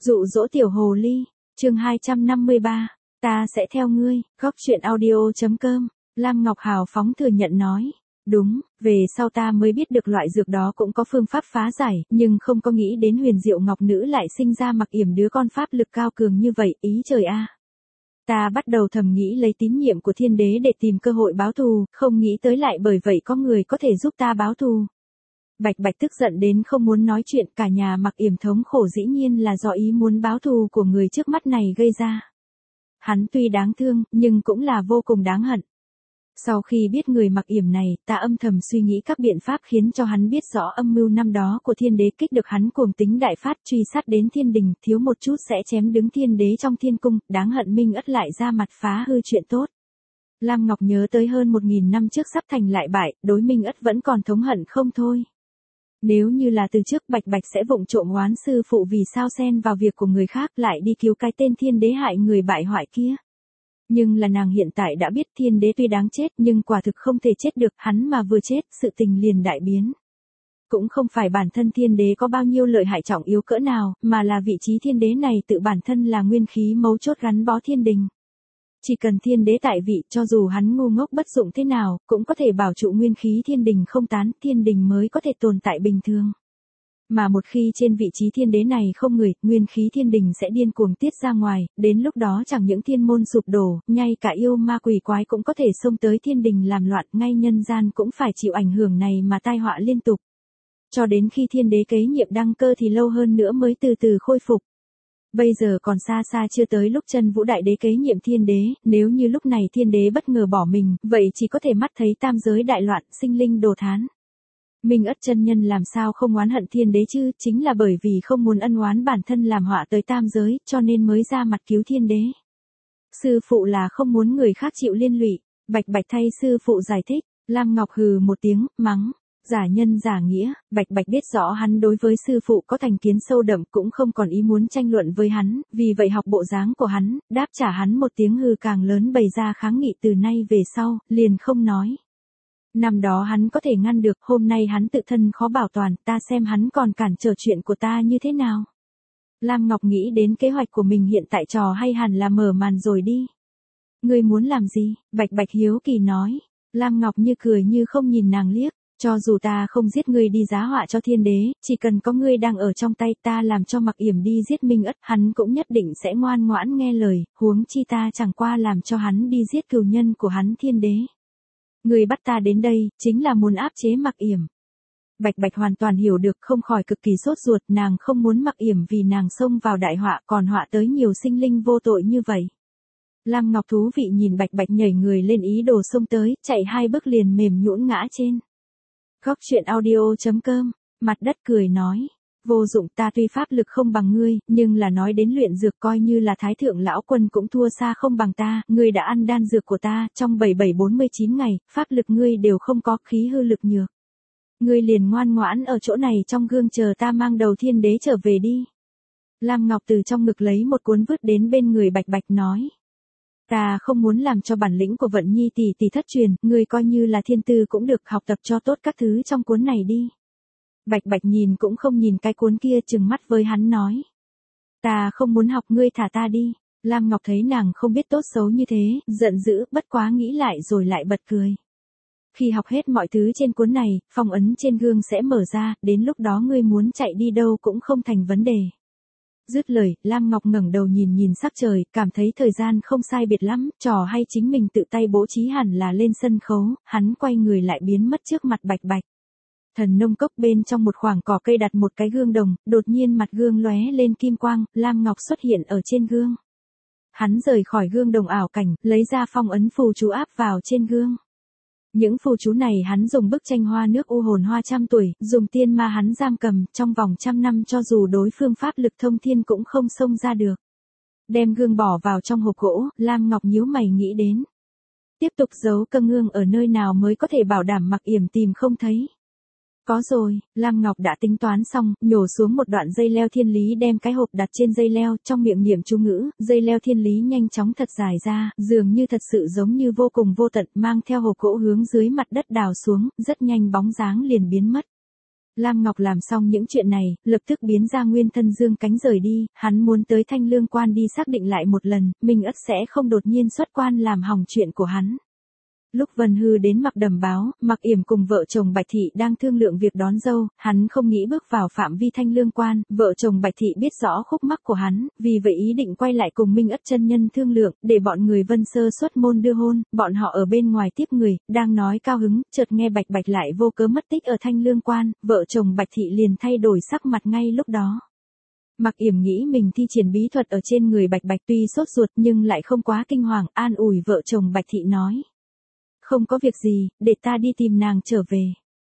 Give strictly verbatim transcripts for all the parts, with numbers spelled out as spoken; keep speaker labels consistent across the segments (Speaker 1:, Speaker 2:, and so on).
Speaker 1: Dụ dỗ tiểu hồ ly, chương hai trăm năm mươi ba, ta sẽ theo ngươi, góc truyện audio.com, Lam Ngọc hào phóng thừa nhận nói. Đúng, về sau ta mới biết được loại dược đó cũng có phương pháp phá giải, nhưng không có nghĩ đến huyền diệu ngọc nữ lại sinh ra Mặc Yểm đứa con pháp lực cao cường như vậy, ý trời a. Ta bắt đầu thầm nghĩ lấy tín nhiệm của thiên đế để tìm cơ hội báo thù, không nghĩ tới lại bởi vậy có người có thể giúp ta báo thù. Bạch Bạch tức giận đến không muốn nói chuyện, cả nhà Mặc Yểm thống khổ dĩ nhiên là do ý muốn báo thù của người trước mắt này gây ra. Hắn tuy đáng thương, nhưng cũng là vô cùng đáng hận. Sau khi biết người Mặc Yểm này, ta âm thầm suy nghĩ các biện pháp khiến cho hắn biết rõ âm mưu năm đó của thiên đế, kích được hắn cuồng tính đại phát, truy sát đến thiên đình, thiếu một chút sẽ chém đứng thiên đế trong thiên cung, đáng hận Minh Ất lại ra mặt phá hư chuyện tốt. Lam Ngọc nhớ tới hơn một nghìn năm trước sắp thành lại bại, đối Minh Ất vẫn còn thống hận không thôi. Nếu như là từ trước, Bạch Bạch sẽ vụng trộm oán sư phụ vì sao xen vào việc của người khác, lại đi cứu cái tên thiên đế hại người bại hoại kia. Nhưng là nàng hiện tại đã biết thiên đế tuy đáng chết nhưng quả thực không thể chết được, hắn mà vừa chết, sự tình liền đại biến. Cũng không phải bản thân thiên đế có bao nhiêu lợi hại trọng yếu cỡ nào, mà là vị trí thiên đế này tự bản thân là nguyên khí mấu chốt gắn bó thiên đình. Chỉ cần thiên đế tại vị, cho dù hắn ngu ngốc bất dụng thế nào, cũng có thể bảo trụ nguyên khí thiên đình không tán, thiên đình mới có thể tồn tại bình thường. Mà một khi trên vị trí thiên đế này không người, nguyên khí thiên đình sẽ điên cuồng tiết ra ngoài, đến lúc đó chẳng những thiên môn sụp đổ, ngay cả yêu ma quỷ quái cũng có thể xông tới thiên đình làm loạn, ngay nhân gian cũng phải chịu ảnh hưởng này mà tai họa liên tục. Cho đến khi thiên đế kế nhiệm đăng cơ thì lâu hơn nữa mới từ từ khôi phục. Bây giờ còn xa xa chưa tới lúc Chân Vũ Đại Đế kế nhiệm thiên đế, nếu như lúc này thiên đế bất ngờ bỏ mình, vậy chỉ có thể mắt thấy tam giới đại loạn, sinh linh đồ thán. Minh Ất chân nhân làm sao không oán hận thiên đế chứ, chính là bởi vì không muốn ân oán bản thân làm họa tới tam giới, cho nên mới ra mặt cứu thiên đế. Sư phụ là không muốn người khác chịu liên lụy, Bạch Bạch thay sư phụ giải thích. Lam Ngọc hừ một tiếng, mắng. Giả nhân giả nghĩa, Bạch Bạch biết rõ hắn đối với sư phụ có thành kiến sâu đậm, cũng không còn ý muốn tranh luận với hắn, vì vậy học bộ dáng của hắn, đáp trả hắn một tiếng hừ càng lớn, bày ra kháng nghị từ nay về sau, liền không nói. Năm đó hắn có thể ngăn được, hôm nay hắn tự thân khó bảo toàn, ta xem hắn còn cản trở chuyện của ta như thế nào. Lam Ngọc nghĩ đến kế hoạch của mình hiện tại, trò hay hẳn là mở màn rồi đi. Ngươi muốn làm gì? Bạch Bạch hiếu kỳ nói. Lam Ngọc như cười như không nhìn nàng liếc. Cho dù ta không giết ngươi đi giá họa cho thiên đế, chỉ cần có ngươi đang ở trong tay, ta làm cho Mặc Yểm đi giết Minh Ất, hắn cũng nhất định sẽ ngoan ngoãn nghe lời, huống chi ta chẳng qua làm cho hắn đi giết cừu nhân của hắn thiên đế. Ngươi bắt ta đến đây, chính là muốn áp chế Mặc Yểm. Bạch Bạch hoàn toàn hiểu được, không khỏi cực kỳ sốt ruột, nàng không muốn Mặc Yểm vì nàng xông vào đại họa, còn họa tới nhiều sinh linh vô tội như vậy. Lam Ngọc thú vị nhìn Bạch Bạch nhảy người lên ý đồ xông tới, chạy hai bước liền mềm nhũn ngã trên. Góc truyện audio.com, mặt đất cười nói. Vô dụng, ta tuy pháp lực không bằng ngươi, nhưng là nói đến luyện dược coi như là thái thượng lão quân cũng thua xa không bằng ta, ngươi đã ăn đan dược của ta, trong bảy bảy bốn mươi chín ngày, pháp lực ngươi đều không có, khí hư lực nhược. Ngươi liền ngoan ngoãn ở chỗ này trong gương chờ ta mang đầu thiên đế trở về đi. Lam Ngọc từ trong ngực lấy một cuốn vứt đến bên người Bạch Bạch nói. Ta không muốn làm cho bản lĩnh của Vận Nhi tỷ tỷ thất truyền, ngươi coi như là thiên tư cũng được, học tập cho tốt các thứ trong cuốn này đi. Bạch Bạch nhìn cũng không nhìn cái cuốn kia, trừng mắt với hắn nói. Ta không muốn học, ngươi thả ta đi. Lam Ngọc thấy nàng không biết tốt xấu như thế, giận dữ, bất quá nghĩ lại rồi lại bật cười. Khi học hết mọi thứ trên cuốn này, phong ấn trên gương sẽ mở ra, đến lúc đó ngươi muốn chạy đi đâu cũng không thành vấn đề. Dứt lời, Lam Ngọc ngẩng đầu nhìn nhìn sắc trời, cảm thấy thời gian không sai biệt lắm, trò hay chính mình tự tay bố trí hẳn là lên sân khấu, hắn quay người lại biến mất trước mặt Bạch Bạch. Thần nông cốc bên trong một khoảng cỏ cây đặt một cái gương đồng, đột nhiên mặt gương lóe lên kim quang, Lam Ngọc xuất hiện ở trên gương. Hắn rời khỏi gương đồng ảo cảnh, lấy ra phong ấn phù chú áp vào trên gương. Những phù chú này hắn dùng bức tranh hoa nước u hồn hoa trăm tuổi, dùng tiên ma hắn giam cầm, trong vòng trăm năm cho dù đối phương pháp lực thông thiên cũng không xông ra được. Đem gương bỏ vào trong hộp gỗ, Lam Ngọc nhíu mày nghĩ đến. Tiếp tục giấu cơ ngương ở nơi nào mới có thể bảo đảm Mặc Yểm tìm không thấy. Có rồi, Lam Ngọc đã tính toán xong, nhổ xuống một đoạn dây leo thiên lý, đem cái hộp đặt trên dây leo, trong miệng niệm chú ngữ, dây leo thiên lý nhanh chóng thật dài ra, dường như thật sự giống như vô cùng vô tận, mang theo hộp gỗ hướng dưới mặt đất đào xuống, rất nhanh bóng dáng liền biến mất. Lam Ngọc làm xong những chuyện này, lập tức biến ra nguyên thân dương cánh rời đi, hắn muốn tới Thanh Lương Quan đi xác định lại một lần, Minh Ất sẽ không đột nhiên xuất quan làm hỏng chuyện của hắn. Lúc Vân Hư đến Mặc Đầm báo, Mặc Yểm cùng vợ chồng Bạch Thị đang thương lượng việc đón dâu, hắn không nghĩ bước vào phạm vi Thanh Lương Quan, vợ chồng Bạch Thị biết rõ khúc mắc của hắn, vì vậy ý định quay lại cùng Minh Ất chân nhân thương lượng, để bọn người Vân Sơ xuất môn đưa hôn, bọn họ ở bên ngoài tiếp người, đang nói cao hứng, chợt nghe Bạch Bạch lại vô cớ mất tích ở Thanh Lương Quan, vợ chồng Bạch Thị liền thay đổi sắc mặt ngay lúc đó. Mặc Yểm nghĩ mình thi triển bí thuật ở trên người Bạch Bạch tuy sốt ruột nhưng lại không quá kinh hoàng, an ủi vợ chồng Bạch Thị nói. Không có việc gì, để ta đi tìm nàng trở về.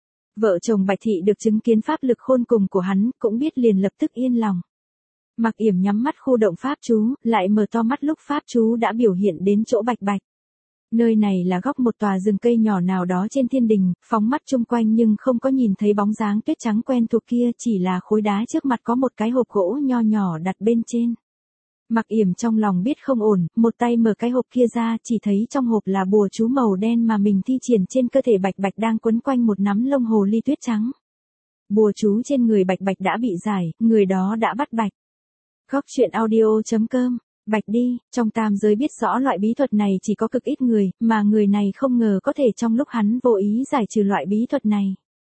Speaker 1: Vợ chồng Bạch Thị được chứng kiến pháp lực khôn cùng của hắn, cũng biết liền lập tức yên lòng. Mặc Yểm nhắm mắt khu động pháp chú, lại mở to mắt lúc pháp chú đã biểu hiện đến chỗ Bạch Bạch. Nơi này là góc một tòa rừng cây nhỏ nào đó trên thiên đình, phóng mắt chung quanh nhưng không có nhìn thấy bóng dáng tuyết trắng quen thuộc kia, chỉ là khối đá trước mặt có một cái hộp gỗ nho nhỏ đặt bên trên. Mặc Yểm trong lòng biết không ổn, một tay mở cái hộp kia ra, chỉ thấy trong hộp là bùa chú màu đen mà mình thi triển trên cơ thể Bạch Bạch đang quấn quanh một nắm lông hồ ly tuyết trắng. Bùa chú trên người Bạch Bạch đã bị giải, người đó đã bắt Bạch. Góc truyện audio chấm com, Bạch đi, trong tam giới biết rõ loại bí thuật này chỉ có cực ít người, mà người này không ngờ có thể trong lúc hắn vô ý giải trừ loại bí thuật này.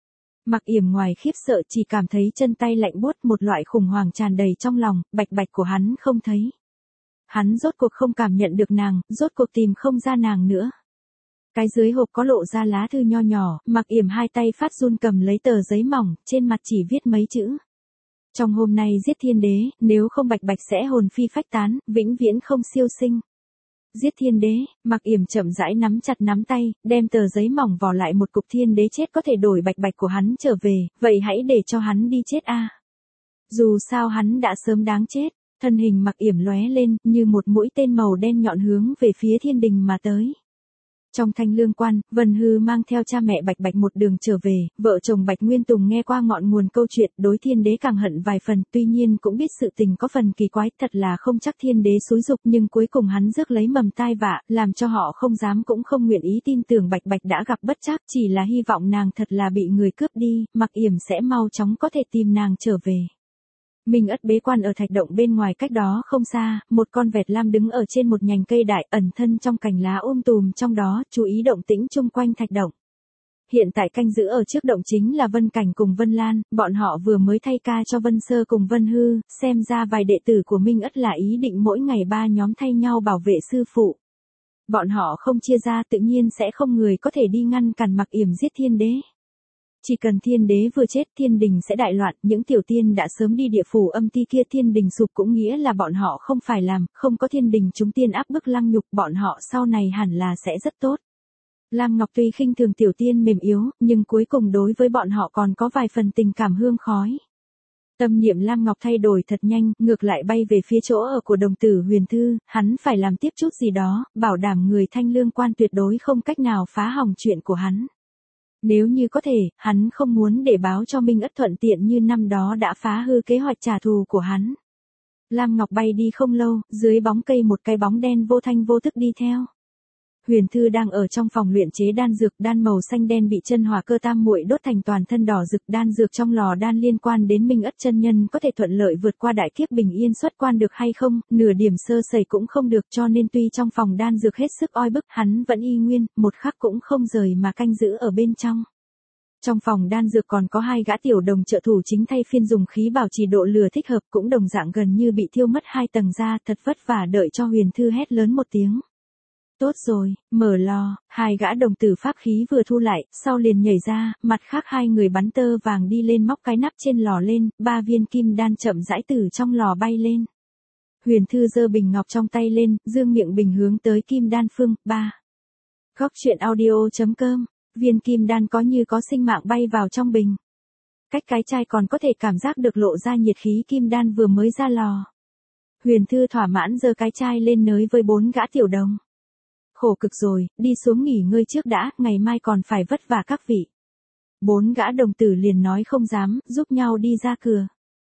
Speaker 1: Mặc Yểm ngoài khiếp sợ chỉ cảm thấy chân tay lạnh buốt, một loại khủng hoảng tràn đầy trong lòng, Bạch Bạch của hắn không thấy. Hắn rốt cuộc không cảm nhận được nàng, rốt cuộc tìm không ra nàng nữa. Cái dưới hộp có lộ ra lá thư nho nhỏ, Mặc Yểm hai tay phát run cầm lấy tờ giấy mỏng, trên mặt chỉ viết mấy chữ. Trong hôm nay giết thiên đế, nếu không Bạch Bạch sẽ hồn phi phách tán, vĩnh viễn không siêu sinh. Giết thiên đế, Mặc Yểm chậm rãi nắm chặt nắm tay, đem tờ giấy mỏng vò lại một cục, thiên đế chết có thể đổi Bạch Bạch của hắn trở về, vậy hãy để cho hắn đi chết a. Dù sao hắn đã sớm đáng chết, thân hình Mặc Yểm lóe lên, như một mũi tên màu đen nhọn hướng về phía thiên đình mà tới. Trong Thanh Lương Quan, Vân Hư mang theo cha mẹ Bạch Bạch một đường trở về, vợ chồng Bạch Nguyên Tùng nghe qua ngọn nguồn câu chuyện, đối thiên đế càng hận vài phần, tuy nhiên cũng biết sự tình có phần kỳ quái, thật là không chắc thiên đế xúi dục, nhưng cuối cùng hắn rước lấy mầm tai vạ, làm cho họ không dám cũng không nguyện ý tin tưởng Bạch Bạch đã gặp bất trắc, chỉ là hy vọng nàng thật là bị người cướp đi, Mặc Yểm sẽ mau chóng có thể tìm nàng trở về. Minh Ất bế quan ở thạch động bên ngoài cách đó không xa, một con vẹt lam đứng ở trên một nhành cây đại, ẩn thân trong cành lá um tùm trong đó, chú ý động tĩnh chung quanh thạch động. Hiện tại canh giữ ở trước động chính là Vân Cảnh cùng Vân Lan, bọn họ vừa mới thay ca cho Vân Sơ cùng Vân Hư, xem ra vài đệ tử của Minh Ất là ý định mỗi ngày ba nhóm thay nhau bảo vệ sư phụ. Bọn họ không chia ra tự nhiên sẽ không người có thể đi ngăn cản Mặc Yểm giết thiên đế. Chỉ cần thiên đế vừa chết, thiên đình sẽ đại loạn, những tiểu tiên đã sớm đi địa phủ âm ti kia, thiên đình sụp cũng nghĩa là bọn họ không phải làm, không có thiên đình chúng tiên áp bức lăng nhục, bọn họ sau này hẳn là sẽ rất tốt. Lam Ngọc tuy khinh thường tiểu tiên mềm yếu, nhưng cuối cùng đối với bọn họ còn có vài phần tình cảm hương khói. Tâm niệm Lam Ngọc thay đổi thật nhanh, ngược lại bay về phía chỗ ở của đồng tử Huyền Thư, hắn phải làm tiếp chút gì đó, bảo đảm người Thanh Lương Quan tuyệt đối không cách nào phá hỏng chuyện của hắn. Nếu như có thể, hắn không muốn để báo cho Minh Ất thuận tiện như năm đó đã phá hư kế hoạch trả thù của hắn. Lam Ngọc bay đi không lâu, dưới bóng cây một cái bóng đen vô thanh vô tức đi theo. Huyền Thư đang ở trong phòng luyện chế đan dược, đan màu xanh đen bị chân hỏa cơ tam muội đốt thành toàn thân đỏ rực, đan dược trong lò đan liên quan đến Minh Ất chân nhân có thể thuận lợi vượt qua đại kiếp bình yên xuất quan được hay không, nửa điểm sơ sẩy cũng không được, cho nên tuy trong phòng đan dược hết sức oi bức, hắn vẫn y nguyên, một khắc cũng không rời mà canh giữ ở bên trong. Trong phòng đan dược còn có hai gã tiểu đồng trợ thủ chính thay phiên dùng khí bảo trì độ lửa thích hợp, cũng đồng dạng gần như bị thiêu mất hai tầng da, thật vất vả đợi cho Huyền Thư hét lớn một tiếng. Tốt rồi, mở lò, hai gã đồng tử pháp khí vừa thu lại, sau liền nhảy ra, mặt khác hai người bắn tơ vàng đi lên móc cái nắp trên lò lên, ba viên kim đan chậm rãi từ trong lò bay lên. Huyền Thư giơ bình ngọc trong tay lên, dương miệng bình hướng tới kim đan phương, ba. Góc truyện audio chấm com, viên kim đan có như có sinh mạng bay vào trong bình. Cách cái chai còn có thể cảm giác được lộ ra nhiệt khí kim đan vừa mới ra lò. Huyền Thư thỏa mãn giơ cái chai lên nới với bốn gã tiểu đồng. Khổ cực rồi, đi xuống nghỉ ngơi trước đã, ngày mai còn phải vất vả các vị. Bốn gã đồng tử liền nói không dám, giúp nhau đi ra cửa.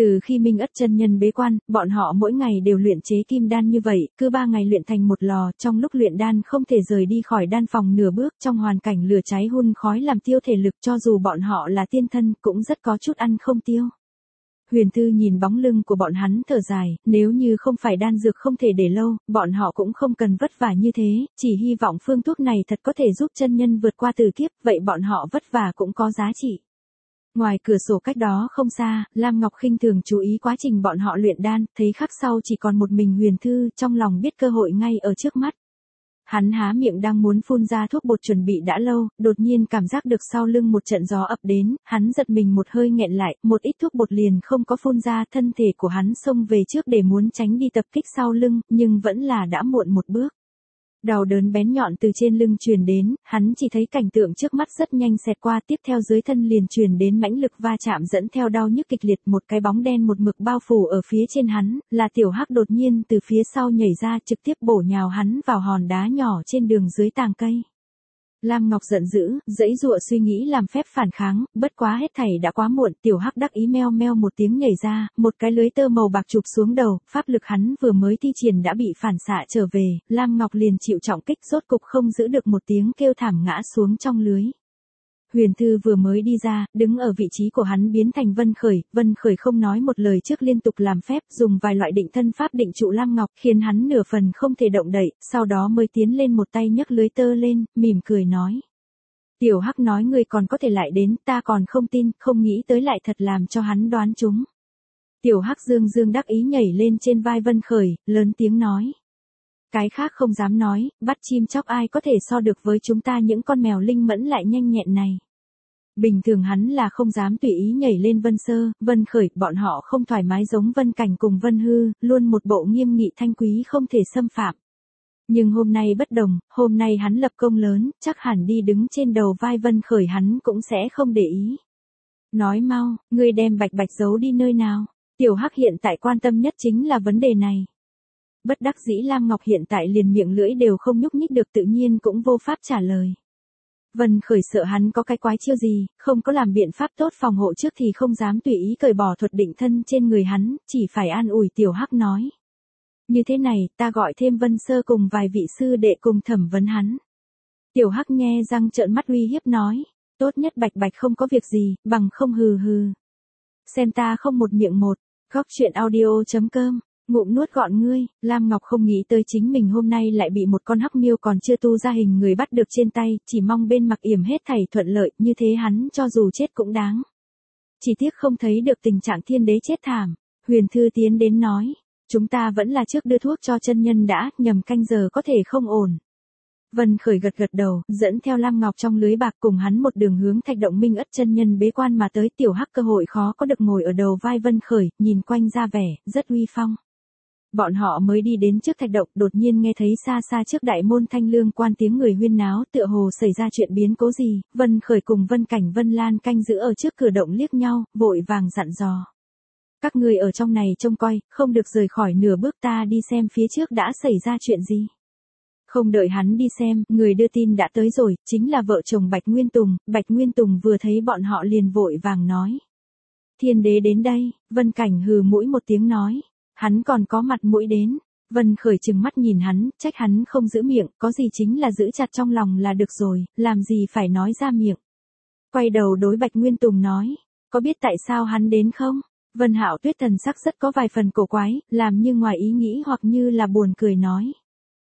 Speaker 1: Từ khi Minh Ất chân nhân bế quan, bọn họ mỗi ngày đều luyện chế kim đan như vậy, cứ ba ngày luyện thành một lò, trong lúc luyện đan không thể rời đi khỏi đan phòng nửa bước, trong hoàn cảnh lửa cháy hun khói làm tiêu thể lực, cho dù bọn họ là tiên thân cũng rất có chút ăn không tiêu. Huyền Thư nhìn bóng lưng của bọn hắn thở dài, nếu như không phải đan dược không thể để lâu, bọn họ cũng không cần vất vả như thế, chỉ hy vọng phương thuốc này thật có thể giúp chân nhân vượt qua tử kiếp, vậy bọn họ vất vả cũng có giá trị. Ngoài cửa sổ cách đó không xa, Lam Ngọc khinh thường chú ý quá trình bọn họ luyện đan, thấy khắc sau chỉ còn một mình Huyền Thư, trong lòng biết cơ hội ngay ở trước mắt. Hắn há miệng đang muốn phun ra thuốc bột chuẩn bị đã lâu, đột nhiên cảm giác được sau lưng một trận gió ập đến, hắn giật mình một hơi nghẹn lại, một ít thuốc bột liền không có phun ra, thân thể của hắn xông về trước để muốn tránh đi tập kích sau lưng, nhưng vẫn là đã muộn một bước. Đau đớn bén nhọn từ trên lưng truyền đến, hắn chỉ thấy cảnh tượng trước mắt rất nhanh xẹt qua, tiếp theo dưới thân liền truyền đến mãnh lực va chạm dẫn theo đau nhức kịch liệt, một cái bóng đen một mực bao phủ ở phía trên hắn, là Tiểu Hắc đột nhiên từ phía sau nhảy ra trực tiếp bổ nhào hắn vào hòn đá nhỏ trên đường dưới tàng cây. Lam Ngọc giận dữ, giãy giụa suy nghĩ làm phép phản kháng, bất quá hết thảy đã quá muộn, Tiểu Hắc đắc ý meo meo một tiếng nhảy ra, một cái lưới tơ màu bạc chụp xuống đầu, pháp lực hắn vừa mới thi triển đã bị phản xạ trở về, Lam Ngọc liền chịu trọng kích, rốt cục không giữ được một tiếng kêu thảm ngã xuống trong lưới. Huyền Thư vừa mới đi ra, đứng ở vị trí của hắn biến thành Vân Khởi, Vân Khởi không nói một lời trước liên tục làm phép, dùng vài loại định thân pháp định trụ Lam Ngọc, khiến hắn nửa phần không thể động đậy, sau đó mới tiến lên một tay nhấc lưới tơ lên, mỉm cười nói. Tiểu Hắc nói ngươi còn có thể lại đến, ta còn không tin, không nghĩ tới lại thật làm cho hắn đoán trúng. Tiểu Hắc dương dương đắc ý nhảy lên trên vai Vân Khởi, lớn tiếng nói. Cái khác không dám nói, bắt chim chóc ai có thể so được với chúng ta những con mèo linh mẫn lại nhanh nhẹn này. Bình thường hắn là không dám tùy ý nhảy lên Vân Sơ, Vân Khởi, bọn họ không thoải mái giống Vân Cảnh cùng Vân Hư, luôn một bộ nghiêm nghị thanh quý không thể xâm phạm. Nhưng hôm nay bất đồng, hôm nay hắn lập công lớn, chắc hẳn đi đứng trên đầu vai Vân Khởi hắn cũng sẽ không để ý. Nói mau, ngươi đem Bạch Bạch giấu đi nơi nào? Tiểu Hắc hiện tại quan tâm nhất chính là vấn đề này. Bất đắc dĩ Lam Ngọc hiện tại liền miệng lưỡi đều không nhúc nhích được tự nhiên cũng vô pháp trả lời. Vân Khởi sợ hắn có cái quái chiêu gì, không có làm biện pháp tốt phòng hộ trước thì không dám tùy ý cởi bỏ thuật định thân trên người hắn, chỉ phải an ủi Tiểu Hắc nói. Như thế này, ta gọi thêm Vân Sơ cùng vài vị sư đệ cùng thẩm vấn hắn. Tiểu Hắc nghe răng trợn mắt uy hiếp nói, tốt nhất Bạch Bạch không có việc gì, bằng không hừ hừ. Xem ta không một miệng một, góc chuyện audio chấm com. Ngụm nuốt gọn ngươi, Lam Ngọc không nghĩ tới chính mình hôm nay lại bị một con hắc miêu còn chưa tu ra hình người bắt được trên tay, chỉ mong bên Mặc Yểm hết thảy thuận lợi, như thế hắn cho dù chết cũng đáng. Chỉ tiếc không thấy được tình trạng thiên đế chết thảm. Huyền Thư tiến đến nói, chúng ta vẫn là trước đưa thuốc cho chân nhân đã, nhầm canh giờ có thể không ổn. Vân Khởi gật gật đầu, dẫn theo Lam Ngọc trong lưới bạc cùng hắn một đường hướng Thạch Động Minh Ất chân nhân bế quan mà tới. Tiểu Hắc cơ hội khó có được ngồi ở đầu vai Vân Khởi, nhìn quanh ra vẻ rất uy phong. Bọn họ mới đi đến trước thạch động, đột nhiên nghe thấy xa xa trước đại môn Thanh Lương quan tiếng người huyên náo, tựa hồ xảy ra chuyện biến cố gì. Vân Khởi cùng Vân Cảnh Vân Lan canh giữ ở trước cửa động liếc nhau, vội vàng dặn dò. Các người ở trong này trông coi, không được rời khỏi nửa bước, ta đi xem phía trước đã xảy ra chuyện gì. Không đợi hắn đi xem, người đưa tin đã tới rồi, chính là vợ chồng Bạch Nguyên Tùng. Bạch Nguyên Tùng vừa thấy bọn họ liền vội vàng nói. Thiên đế đến đây. Vân Cảnh hừ mũi một tiếng nói. Hắn còn có mặt mũi đến. Vân Khởi trừng mắt nhìn hắn, trách hắn không giữ miệng, có gì chính là giữ chặt trong lòng là được rồi, làm gì phải nói ra miệng. Quay đầu đối Bạch Nguyên Tùng nói, có biết tại sao hắn đến không? Vân Hạo Tuyết thần sắc rất có vài phần cổ quái, làm như ngoài ý nghĩ hoặc như là buồn cười nói.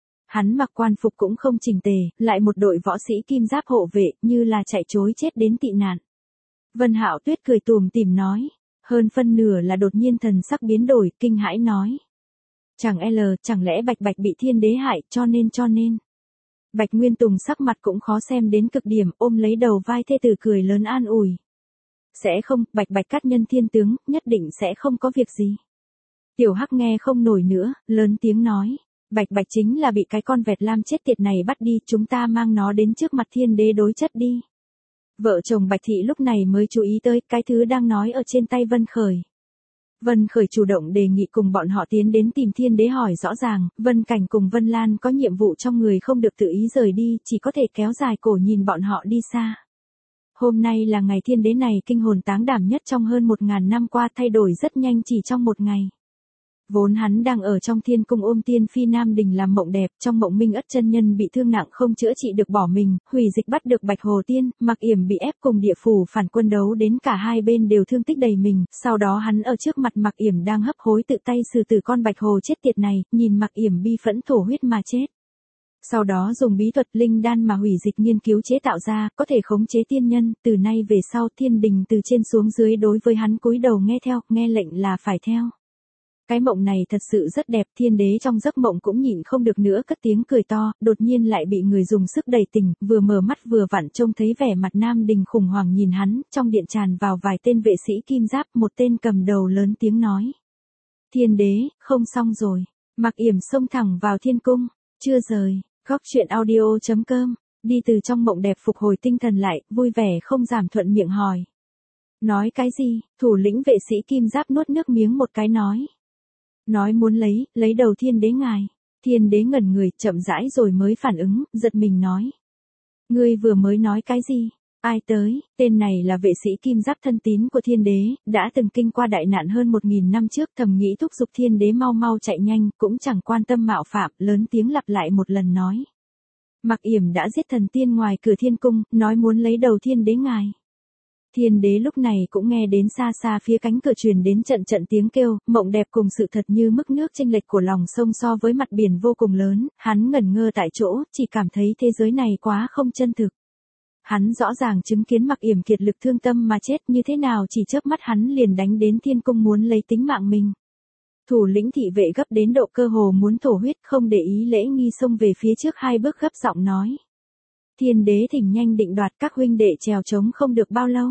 Speaker 1: Hắn mặc quan phục cũng không chỉnh tề, lại một đội võ sĩ kim giáp hộ vệ, như là chạy trối chết đến tị nạn. Vân Hạo Tuyết cười tùm tìm nói. Hơn phân nửa là đột nhiên thần sắc biến đổi, kinh hãi nói. Chẳng L, chẳng lẽ Bạch Bạch bị thiên đế hại, cho nên cho nên. Bạch Nguyên Tùng sắc mặt cũng khó xem đến cực điểm, ôm lấy đầu vai thê tử cười lớn an ủi. Sẽ không, Bạch Bạch cát nhân thiên tướng, nhất định sẽ không có việc gì. Tiểu Hắc nghe không nổi nữa, lớn tiếng nói. Bạch Bạch chính là bị cái con vẹt lam chết tiệt này bắt đi, chúng ta mang nó đến trước mặt thiên đế đối chất đi. Vợ chồng Bạch Thị lúc này mới chú ý tới cái thứ đang nói ở trên tay Vân Khởi. Vân Khởi chủ động đề nghị cùng bọn họ tiến đến tìm thiên đế hỏi rõ ràng, Vân Cảnh cùng Vân Lan có nhiệm vụ trong người không được tự ý rời đi, chỉ có thể kéo dài cổ nhìn bọn họ đi xa. Hôm nay là ngày thiên đế này kinh hồn táng đảm nhất trong hơn một ngàn năm qua, thay đổi rất nhanh chỉ trong một ngày. Vốn hắn đang ở trong thiên cung ôm tiên phi Nam Đình làm mộng đẹp, trong mộng Minh Ất chân nhân bị thương nặng không chữa trị được bỏ mình, hủy dịch bắt được Bạch Hồ Tiên, Mặc Yểm bị ép cùng địa phủ phản quân đấu đến cả hai bên đều thương tích đầy mình, sau đó hắn ở trước mặt Mặc Yểm đang hấp hối tự tay xử tử con Bạch Hồ chết tiệt này, nhìn Mặc Yểm bi phẫn thổ huyết mà chết. Sau đó dùng bí thuật linh đan mà hủy dịch nghiên cứu chế tạo ra, có thể khống chế tiên nhân, từ nay về sau thiên đình từ trên xuống dưới đối với hắn cúi đầu nghe theo, nghe lệnh là phải theo. Cái mộng này thật sự rất đẹp, thiên đế trong giấc mộng cũng nhịn không được nữa cất tiếng cười to, đột nhiên lại bị người dùng sức đẩy tỉnh, vừa mở mắt vừa vặn trông thấy vẻ mặt Nam Đình khủng hoảng nhìn hắn, trong điện tràn vào vài tên vệ sĩ kim giáp, một tên cầm đầu lớn tiếng nói. Thiên đế, không xong rồi, Mặc Yểm xông thẳng vào thiên cung, chưa rời, góc truyện audio chấm com, đi từ trong mộng đẹp phục hồi tinh thần lại, vui vẻ không giảm thuận miệng hỏi. Nói cái gì, thủ lĩnh vệ sĩ kim giáp nuốt nước miếng một cái nói. Nói muốn lấy, lấy đầu thiên đế ngài. Thiên đế ngẩn người, chậm rãi rồi mới phản ứng, giật mình nói. Ngươi vừa mới nói cái gì? Ai tới? Tên này là vệ sĩ kim giáp thân tín của thiên đế, đã từng kinh qua đại nạn hơn một nghìn năm trước, thầm nghĩ thúc giục thiên đế mau mau chạy nhanh, cũng chẳng quan tâm mạo phạm, lớn tiếng lặp lại một lần nói. Mặc Yểm đã giết thần tiên ngoài cửa thiên cung, nói muốn lấy đầu thiên đế ngài. Thiên đế lúc này cũng nghe đến xa xa phía cánh cửa truyền đến trận trận tiếng kêu, mộng đẹp cùng sự thật như mức nước chênh lệch của lòng sông so với mặt biển vô cùng lớn, hắn ngẩn ngơ tại chỗ, chỉ cảm thấy thế giới này quá không chân thực. Hắn rõ ràng chứng kiến Mặc Yểm kiệt lực thương tâm mà chết, như thế nào chỉ chớp mắt hắn liền đánh đến thiên cung muốn lấy tính mạng mình. Thủ lĩnh thị vệ gấp đến độ cơ hồ muốn thổ huyết, không để ý lễ nghi xông về phía trước hai bước gấp giọng nói. Thiên đế thỉnh nhanh định đoạt, các huynh đệ trèo trống không được bao lâu.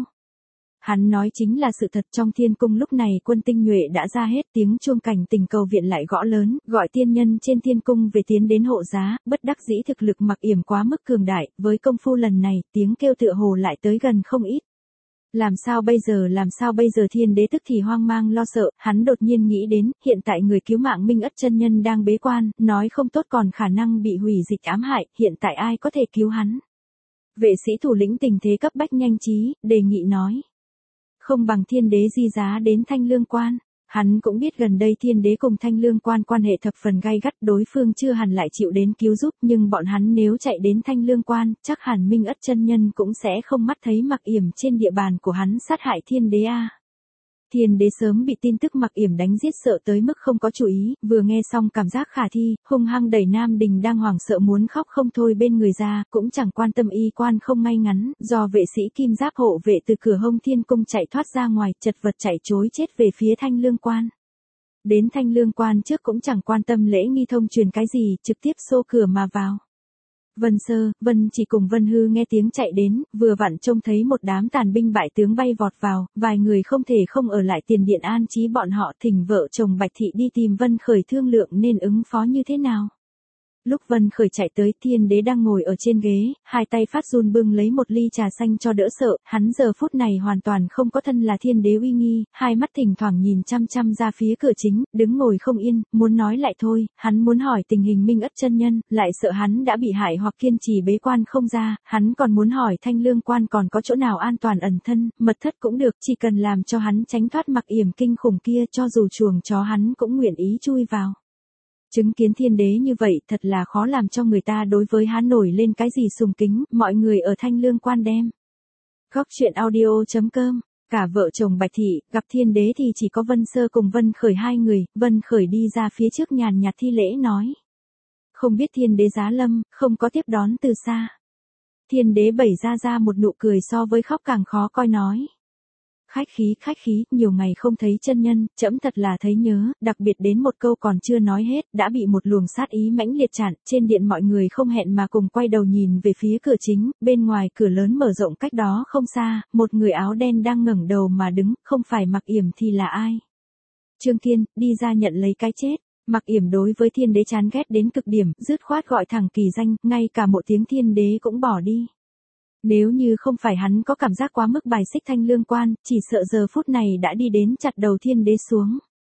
Speaker 1: Hắn nói chính là sự thật, trong thiên cung lúc này quân tinh nhuệ đã ra hết, tiếng chuông cảnh tình cầu viện lại gõ lớn, gọi tiên nhân trên thiên cung về tiến đến hộ giá, bất đắc dĩ thực lực Mặc Yểm quá mức cường đại, với công phu lần này, tiếng kêu tựa hồ lại tới gần không ít. Làm sao bây giờ làm sao bây giờ thiên đế tức thì hoang mang lo sợ, hắn đột nhiên nghĩ đến, hiện tại người cứu mạng Minh Ất chân nhân đang bế quan, nói không tốt còn khả năng bị hủy dịch ám hại, hiện tại ai có thể cứu hắn. Vệ sĩ thủ lĩnh tình thế cấp bách nhanh trí, đề nghị nói. Không bằng thiên đế di giá đến Thanh Lương Quan. Hắn cũng biết gần đây thiên đế cùng Thanh Lương Quan quan hệ thập phần gay gắt, đối phương chưa hẳn lại chịu đến cứu giúp, nhưng bọn hắn nếu chạy đến Thanh Lương Quan, chắc hẳn Minh Ất chân nhân cũng sẽ không mắt thấy Mặc Yểm trên địa bàn của hắn sát hại thiên đế a. Thiên đế sớm bị tin tức Mặc Yểm đánh giết sợ tới mức không có chú ý, vừa nghe xong cảm giác khả thi, hung hăng đẩy Nam Đình đang hoảng sợ muốn khóc không thôi bên người ra, cũng chẳng quan tâm y quan không ngay ngắn, do vệ sĩ kim giáp hộ vệ từ cửa hông thiên cung chạy thoát ra ngoài, chật vật chạy trối chết về phía Thanh Lương Quan. Đến Thanh Lương Quan trước cũng chẳng quan tâm lễ nghi thông truyền cái gì, trực tiếp xô cửa mà vào. Vân Sơ, Vân Chỉ cùng Vân Hư nghe tiếng chạy đến, vừa vặn trông thấy một đám tàn binh bại tướng bay vọt vào, vài người không thể không ở lại tiền điện an trí bọn họ, thỉnh vợ chồng Bạch Thị đi tìm Vân Khởi thương lượng nên ứng phó như thế nào. Lúc Vân Khởi chạy tới, thiên đế đang ngồi ở trên ghế, hai tay phát run bưng lấy một ly trà xanh cho đỡ sợ, hắn giờ phút này hoàn toàn không có thân là thiên đế uy nghi, hai mắt thỉnh thoảng nhìn chăm chăm ra phía cửa chính, đứng ngồi không yên, muốn nói lại thôi, hắn muốn hỏi tình hình Minh Ất chân nhân, lại sợ hắn đã bị hại hoặc kiên trì bế quan không ra, hắn còn muốn hỏi Thanh Lương Quan còn có chỗ nào an toàn ẩn thân, mật thất cũng được, chỉ cần làm cho hắn tránh thoát Mặc Yểm kinh khủng kia, cho dù chuồng chó hắn cũng nguyện ý chui vào. Chứng kiến thiên đế như vậy thật là khó làm cho người ta đối với hắn nổi lên cái gì sùng kính, mọi người ở Thanh Lương Quan đem. Góc truyện audio chấm com, cả vợ chồng Bạch Thị, gặp thiên đế thì chỉ có Vân Sơ cùng Vân Khởi hai người, Vân Khởi đi ra phía trước nhàn nhạt thi lễ nói. Không biết thiên đế giá lâm, không có tiếp đón từ xa. Thiên đế bẩy ra ra một nụ cười so với khóc càng khó coi nói. Khách khí, khách khí, nhiều ngày không thấy chân nhân, trẫm thật là thấy nhớ, đặc biệt đến một câu còn chưa nói hết, đã bị một luồng sát ý mãnh liệt chặn, trên điện mọi người không hẹn mà cùng quay đầu nhìn về phía cửa chính, bên ngoài cửa lớn mở rộng cách đó không xa, một người áo đen đang ngẩng đầu mà đứng, không phải Mặc Yểm thì là ai? Trương Kiên, đi ra nhận lấy cái chết. Mặc Yểm đối với thiên đế chán ghét đến cực điểm, dứt khoát gọi thẳng kỳ danh, ngay cả một tiếng thiên đế cũng bỏ đi. Nếu như không phải hắn có cảm giác quá mức bài xích Thanh Lương Quan, chỉ sợ giờ phút này đã đi đến chặt đầu thiên đế xuống.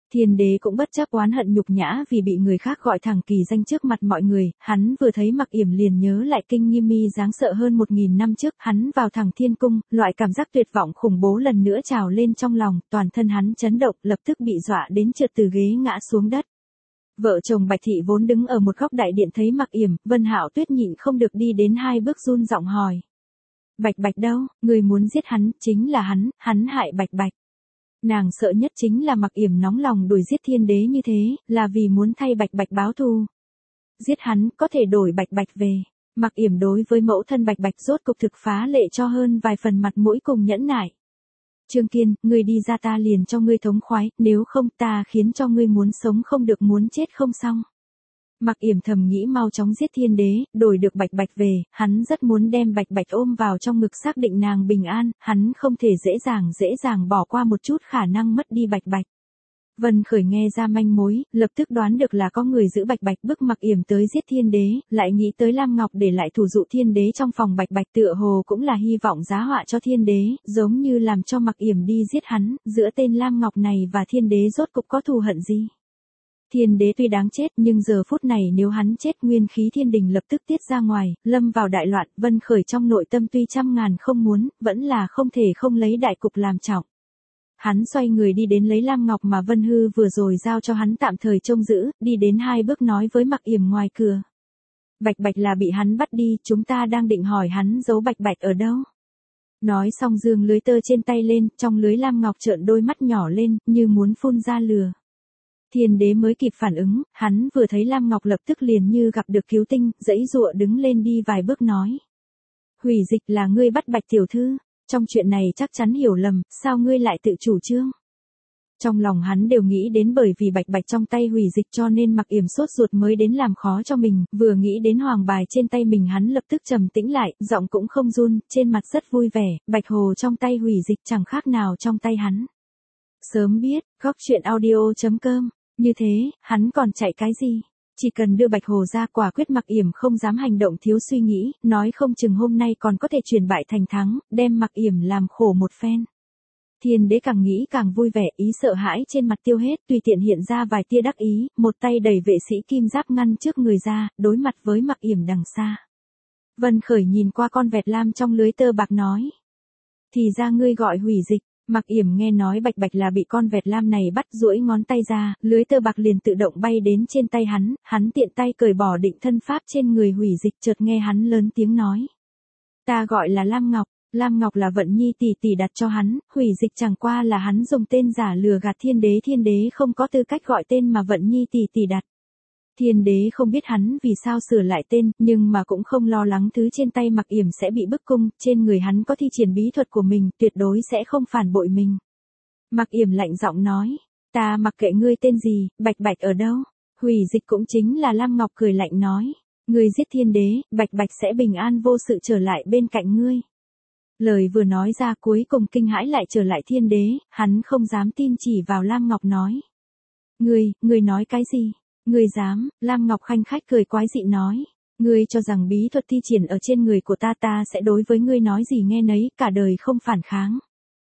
Speaker 1: Thiên đế cũng bất chấp oán hận nhục nhã vì bị người khác gọi thẳng kỳ danh trước mặt mọi người, hắn vừa thấy Mặc Yểm liền nhớ lại kinh nghiêm mi dáng sợ hơn một nghìn năm trước, hắn vào thẳng thiên cung, loại cảm giác tuyệt vọng khủng bố lần nữa trào lên trong lòng, toàn thân hắn chấn động, lập tức bị dọa đến trượt từ ghế ngã xuống đất. Vợ chồng Bạch Thị vốn đứng ở một góc đại điện thấy Mặc Yểm, Vân Hạo Tuyết nhịn không được đi đến hai bước run giọng hỏi. Bạch Bạch đâu, người muốn giết hắn, chính là hắn, hắn hại Bạch Bạch. Nàng sợ nhất chính là Mặc Yểm nóng lòng đuổi giết thiên đế như thế, là vì muốn thay Bạch Bạch báo thù. Giết hắn, có thể đổi Bạch Bạch về. Mặc Yểm đối với mẫu thân Bạch Bạch rốt cục thực phá lệ cho hơn vài phần mặt mũi cùng nhẫn nại. Trương Kiên, ngươi đi ra ta liền cho ngươi thống khoái, nếu không ta khiến cho ngươi muốn sống không được muốn chết không xong. Mặc Yểm thầm nghĩ mau chóng giết thiên đế, đổi được Bạch Bạch về, hắn rất muốn đem Bạch Bạch ôm vào trong ngực xác định nàng bình an, hắn không thể dễ dàng dễ dàng bỏ qua một chút khả năng mất đi Bạch Bạch. Vân Khởi nghe ra manh mối, lập tức đoán được là có người giữ Bạch Bạch bức Mặc Yểm tới giết thiên đế, lại nghĩ tới Lam Ngọc để lại thủ dụ thiên đế trong phòng Bạch Bạch tựa hồ cũng là hy vọng giá họa cho thiên đế, giống như làm cho Mặc Yểm đi giết hắn, giữa tên Lam Ngọc này và thiên đế rốt cục có thù hận gì. Thiên đế tuy đáng chết nhưng giờ phút này nếu hắn chết nguyên khí thiên đình lập tức tiết ra ngoài, lâm vào đại loạn, Vân Khởi trong nội tâm tuy trăm ngàn không muốn, vẫn là không thể không lấy đại cục làm trọng. Hắn xoay người đi đến lấy Lam Ngọc mà Vân Hư vừa rồi giao cho hắn tạm thời trông giữ, đi đến hai bước nói với Mặc Yểm ngoài cửa. Bạch Bạch là bị hắn bắt đi, chúng ta đang định hỏi hắn giấu Bạch Bạch ở đâu. Nói xong dương lưới tơ trên tay lên, trong lưới Lam Ngọc trợn đôi mắt nhỏ lên, như muốn phun ra lửa. Thiên đế mới kịp phản ứng, hắn vừa thấy Lam Ngọc lập tức liền như gặp được cứu tinh, dãy dụa đứng lên đi vài bước nói. Hủy Dịch là ngươi bắt Bạch tiểu thư, trong chuyện này chắc chắn hiểu lầm, sao ngươi lại tự chủ trương? Trong lòng hắn đều nghĩ đến bởi vì Bạch Bạch trong tay Hủy Dịch cho nên Mặc Yểm sốt ruột mới đến làm khó cho mình, vừa nghĩ đến hoàng bài trên tay mình hắn lập tức trầm tĩnh lại, giọng cũng không run, trên mặt rất vui vẻ, Bạch Hồ trong tay Hủy Dịch chẳng khác nào trong tay hắn. Sớm biết, góc chuyện audio chấm com. Như thế, hắn còn chạy cái gì? Chỉ cần đưa Bạch Hồ ra quả quyết Mặc Yểm không dám hành động thiếu suy nghĩ, nói không chừng hôm nay còn có thể chuyển bại thành thắng, đem Mặc Yểm làm khổ một phen. Thiên đế càng nghĩ càng vui vẻ, ý sợ hãi trên mặt tiêu hết, tùy tiện hiện ra vài tia đắc ý, một tay đẩy vệ sĩ kim giáp ngăn trước người ra, đối mặt với Mặc Yểm đằng xa. Vân Khởi nhìn qua con vẹt lam trong lưới tơ bạc nói. Thì ra ngươi gọi Hủy Dịch. Mặc Yểm nghe nói Bạch Bạch là bị con vẹt lam này bắt, duỗi ngón tay ra, lưới tơ bạc liền tự động bay đến trên tay hắn, hắn tiện tay cởi bỏ định thân pháp trên người Hủy Dịch, chợt nghe hắn lớn tiếng nói. Ta gọi là Lam Ngọc, Lam Ngọc là Vận Nhi tỷ tỷ đặt cho hắn, Hủy Dịch chẳng qua là hắn dùng tên giả lừa gạt thiên đế, thiên đế không có tư cách gọi tên mà Vận Nhi tỷ tỷ đặt. Thiên đế không biết hắn vì sao sửa lại tên, nhưng mà cũng không lo lắng thứ trên tay Mặc Yểm sẽ bị bức cung, trên người hắn có thi triển bí thuật của mình, tuyệt đối sẽ không phản bội mình. Mặc Yểm lạnh giọng nói, ta mặc kệ ngươi tên gì, Bạch Bạch ở đâu? Hủy Dịch cũng chính là Lam Ngọc cười lạnh nói, ngươi giết thiên đế, Bạch Bạch sẽ bình an vô sự trở lại bên cạnh ngươi. Lời vừa nói ra cuối cùng kinh hãi lại trở lại thiên đế, hắn không dám tin chỉ vào Lam Ngọc nói. Ngươi, ngươi nói cái gì? Ngươi dám, Lam Ngọc khanh khách cười quái dị nói. Ngươi cho rằng bí thuật thi triển ở trên người của ta ta sẽ đối với ngươi nói gì nghe nấy, cả đời không phản kháng.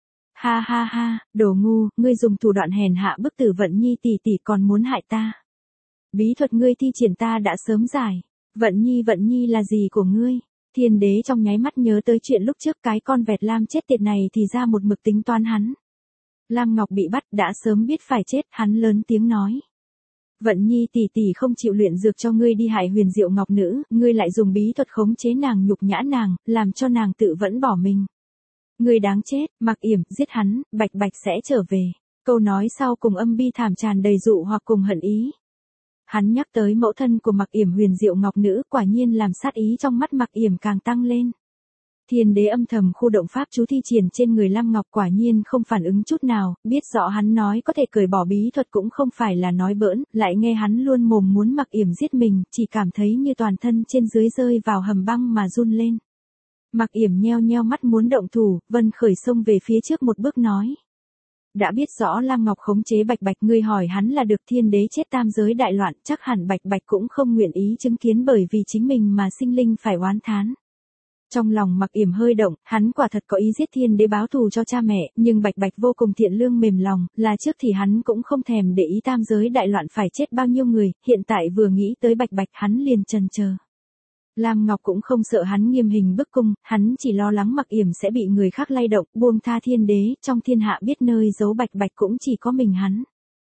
Speaker 1: Ha ha ha, đồ ngu, ngươi dùng thủ đoạn hèn hạ bức tử Vận Nhi tỷ tỷ còn muốn hại ta. Bí thuật ngươi thi triển ta đã sớm giải. Vận Nhi Vận Nhi là gì của ngươi? Thiên đế trong nháy mắt nhớ tới chuyện lúc trước cái con vẹt lam chết tiệt này thì ra một mực tính toán hắn. Lam Ngọc bị bắt đã sớm biết phải chết, hắn lớn tiếng nói. Vận Nhi tỷ tỷ không chịu luyện dược cho ngươi đi hại Huyền Diệu Ngọc nữ, ngươi lại dùng bí thuật khống chế nàng nhục nhã nàng, làm cho nàng tự vẫn bỏ mình. Ngươi đáng chết, Mặc Yểm, giết hắn, Bạch Bạch sẽ trở về. Câu nói sau cùng âm bi thảm tràn đầy dụ hoặc cùng hận ý. Hắn nhắc tới mẫu thân của Mặc Yểm Huyền Diệu Ngọc nữ, quả nhiên làm sát ý trong mắt Mặc Yểm càng tăng lên. Thiên đế âm thầm khu động pháp chú thi triển trên người Lam Ngọc, quả nhiên không phản ứng chút nào, biết rõ hắn nói có thể cởi bỏ bí thuật cũng không phải là nói bỡn, lại nghe hắn luôn mồm muốn Mặc Yểm giết mình, chỉ cảm thấy như toàn thân trên dưới rơi vào hầm băng mà run lên. Mặc Yểm nheo nheo mắt muốn động thủ, Vân Khởi xông về phía trước một bước nói. Đã biết rõ Lam Ngọc khống chế Bạch Bạch, ngươi hỏi hắn là được, thiên đế chết tam giới đại loạn, chắc hẳn Bạch Bạch cũng không nguyện ý chứng kiến bởi vì chính mình mà sinh linh phải oán thán. Trong lòng Mặc Yểm hơi động, hắn quả thật có ý giết Thiên Đế báo thù cho cha mẹ, nhưng Bạch Bạch vô cùng thiện lương mềm lòng, là trước thì hắn cũng không thèm để ý tam giới đại loạn phải chết bao nhiêu người, hiện tại vừa nghĩ tới Bạch Bạch hắn liền chần chờ. Lam Ngọc cũng không sợ hắn nghiêm hình bức cung, hắn chỉ lo lắng Mặc Yểm sẽ bị người khác lay động, buông tha Thiên Đế, trong thiên hạ biết nơi giấu Bạch Bạch cũng chỉ có mình hắn.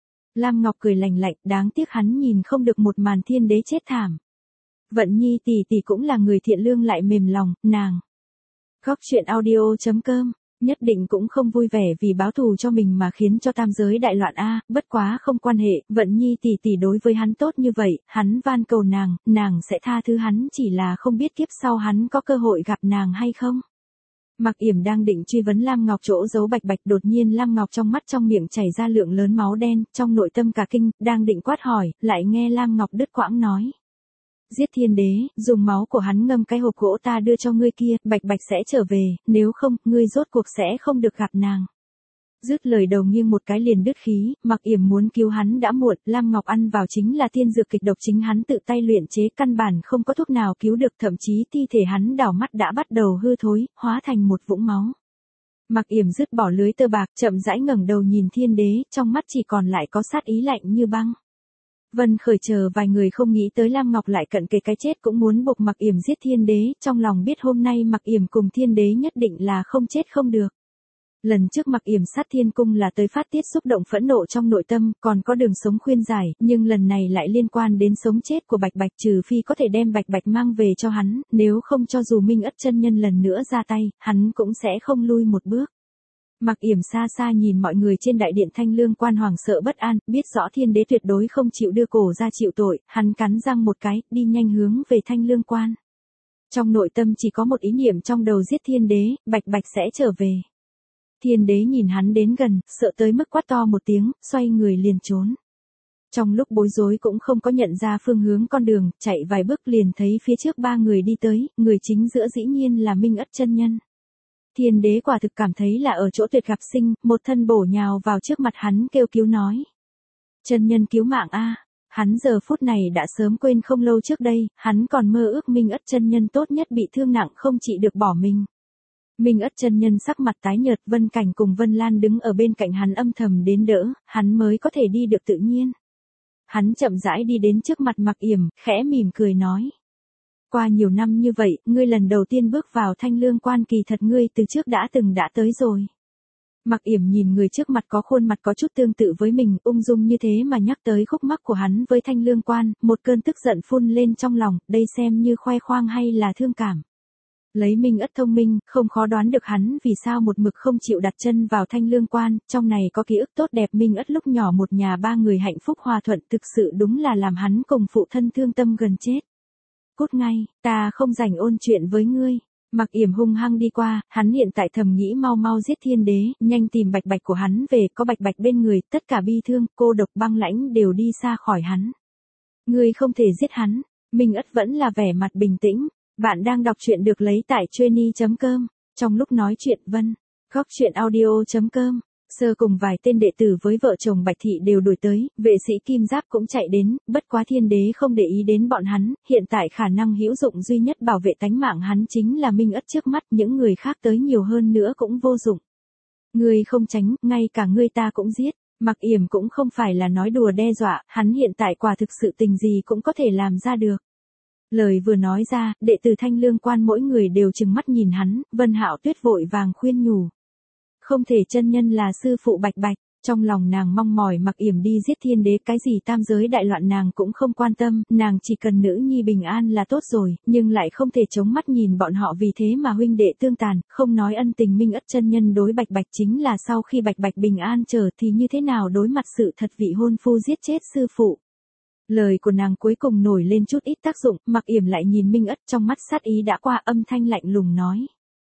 Speaker 1: Lam Ngọc cười lạnh lạnh, đáng tiếc hắn nhìn không được một màn Thiên Đế chết thảm. Vận Nhi tỷ tỷ cũng là người thiện lương lại mềm lòng, nàng. Góc truyện audio chấm com, nhất định cũng không vui vẻ vì báo thù cho mình mà khiến cho tam giới đại loạn a, bất quá không quan hệ, Vận Nhi tỷ tỷ đối với hắn tốt như vậy, hắn van cầu nàng, nàng sẽ tha thứ hắn, chỉ là không biết kiếp sau hắn có cơ hội gặp nàng hay không. Mặc Yểm đang định truy vấn Lam Ngọc chỗ giấu Bạch Bạch, đột nhiên Lam Ngọc trong mắt trong miệng chảy ra lượng lớn máu đen, trong nội tâm cả kinh, đang định quát hỏi, lại nghe Lam Ngọc đứt quãng nói. Giết Thiên Đế, dùng máu của hắn ngâm cái hộp gỗ ta đưa cho ngươi kia, Bạch Bạch sẽ trở về, nếu không, ngươi rốt cuộc sẽ không được gặp nàng. Dứt lời đầu nghiêng một cái liền đứt khí, Mặc Yểm muốn cứu hắn đã muộn, Lam Ngọc ăn vào chính là tiên dược kịch độc chính hắn tự tay luyện chế, căn bản không có thuốc nào cứu được, thậm chí thi thể hắn đảo mắt đã bắt đầu hư thối, hóa thành một vũng máu. Mặc Yểm dứt bỏ lưới tơ bạc, chậm rãi ngẩng đầu nhìn Thiên Đế, trong mắt chỉ còn lại có sát ý lạnh như băng. Vân Khởi chờ vài người không nghĩ tới Lam Ngọc lại cận kề cái chết cũng muốn buộc Mặc Yểm giết Thiên Đế, trong lòng biết hôm nay Mặc Yểm cùng Thiên Đế nhất định là không chết không được. Lần trước Mặc Yểm sát Thiên Cung là tới phát tiết xúc động phẫn nộ trong nội tâm, còn có đường sống khuyên giải, nhưng lần này lại liên quan đến sống chết của Bạch Bạch, trừ phi có thể đem Bạch Bạch mang về cho hắn, nếu không cho dù Minh Ất chân nhân lần nữa ra tay, hắn cũng sẽ không lui một bước. Mặc Yểm xa xa nhìn mọi người trên đại điện Thanh Lương Quan hoảng sợ bất an, biết rõ Thiên Đế tuyệt đối không chịu đưa cổ ra chịu tội, hắn cắn răng một cái, đi nhanh hướng về Thanh Lương Quan. Trong nội tâm chỉ có một ý niệm trong đầu giết Thiên Đế, Bạch Bạch sẽ trở về. Thiên Đế nhìn hắn đến gần, sợ tới mức quát to một tiếng, xoay người liền trốn. Trong lúc bối rối cũng không có nhận ra phương hướng con đường, chạy vài bước liền thấy phía trước ba người đi tới, người chính giữa dĩ nhiên là Minh Ất chân nhân. Thiên Đế quả thực cảm thấy là ở chỗ tuyệt gặp sinh, một thân bổ nhào vào trước mặt hắn kêu cứu nói. Chân nhân cứu mạng a, hắn giờ phút này đã sớm quên không lâu trước đây, hắn còn mơ ước Minh Ất chân nhân tốt nhất bị thương nặng không trị được bỏ mình. Minh Ất chân nhân sắc mặt tái nhợt, Vân Cảnh cùng Vân Lan đứng ở bên cạnh hắn âm thầm đến đỡ, hắn mới có thể đi được tự nhiên. Hắn chậm rãi đi đến trước mặt Mặc Yểm, khẽ mỉm cười nói. Qua nhiều năm như vậy, ngươi lần đầu tiên bước vào Thanh Lương Quan, kỳ thật ngươi từ trước đã từng đã tới rồi. Mặc Yểm nhìn người trước mặt có khuôn mặt có chút tương tự với mình, ung dung như thế mà nhắc tới khúc mắc của hắn với Thanh Lương Quan, một cơn tức giận phun lên trong lòng, đây xem như khoe khoang hay là thương cảm. Lấy Minh Ất thông minh, không khó đoán được hắn vì sao một mực không chịu đặt chân vào Thanh Lương Quan, trong này có ký ức tốt đẹp Minh Ất lúc nhỏ một nhà ba người hạnh phúc hòa thuận, thực sự đúng là làm hắn cùng phụ thân thương tâm gần chết. Cút ngay, ta không rảnh ôn chuyện với ngươi. Mặc Yểm hung hăng đi qua, hắn hiện tại thầm nghĩ mau mau giết Thiên Đế, nhanh tìm Bạch Bạch của hắn về, có Bạch Bạch bên người, tất cả bi thương, cô độc băng lãnh đều đi xa khỏi hắn. Ngươi không thể giết hắn. Minh Ất vẫn là vẻ mặt bình tĩnh. Bạn đang đọc truyện được lấy tại Trendy chấm com. Trong lúc nói chuyện Vân, góc truyện audio chấm com. Sơ cùng vài tên đệ tử với vợ chồng Bạch Thị đều đuổi tới, vệ sĩ Kim Giáp cũng chạy đến, bất quá Thiên Đế không để ý đến bọn hắn, hiện tại khả năng hữu dụng duy nhất bảo vệ tánh mạng hắn chính là Minh Ất trước mắt, những người khác tới nhiều hơn nữa cũng vô dụng. Ngươi không tránh, ngay cả ngươi ta cũng giết. Mặc Yểm cũng không phải là nói đùa đe dọa, hắn hiện tại quả thực sự tình gì cũng có thể làm ra được. Lời vừa nói ra, đệ tử Thanh Lương Quan mỗi người đều trừng mắt nhìn hắn, Vân Hạo Tuyết vội vàng khuyên nhủ. Không thể chân nhân là sư phụ Bạch Bạch, trong lòng nàng mong mỏi Mặc Yểm đi giết Thiên Đế, cái gì tam giới đại loạn nàng cũng không quan tâm, nàng chỉ cần nữ nhi bình an là tốt rồi, nhưng lại không thể chống mắt nhìn bọn họ vì thế mà huynh đệ tương tàn, không nói ân tình Minh Ất chân nhân đối Bạch Bạch chính là sau khi Bạch Bạch bình an trở thì như thế nào đối mặt sự thật vị hôn phu giết chết sư phụ. Lời của nàng cuối cùng nổi lên chút ít tác dụng, Mặc Yểm lại nhìn Minh Ất, trong mắt sát ý đã qua, âm thanh lạnh lùng nói.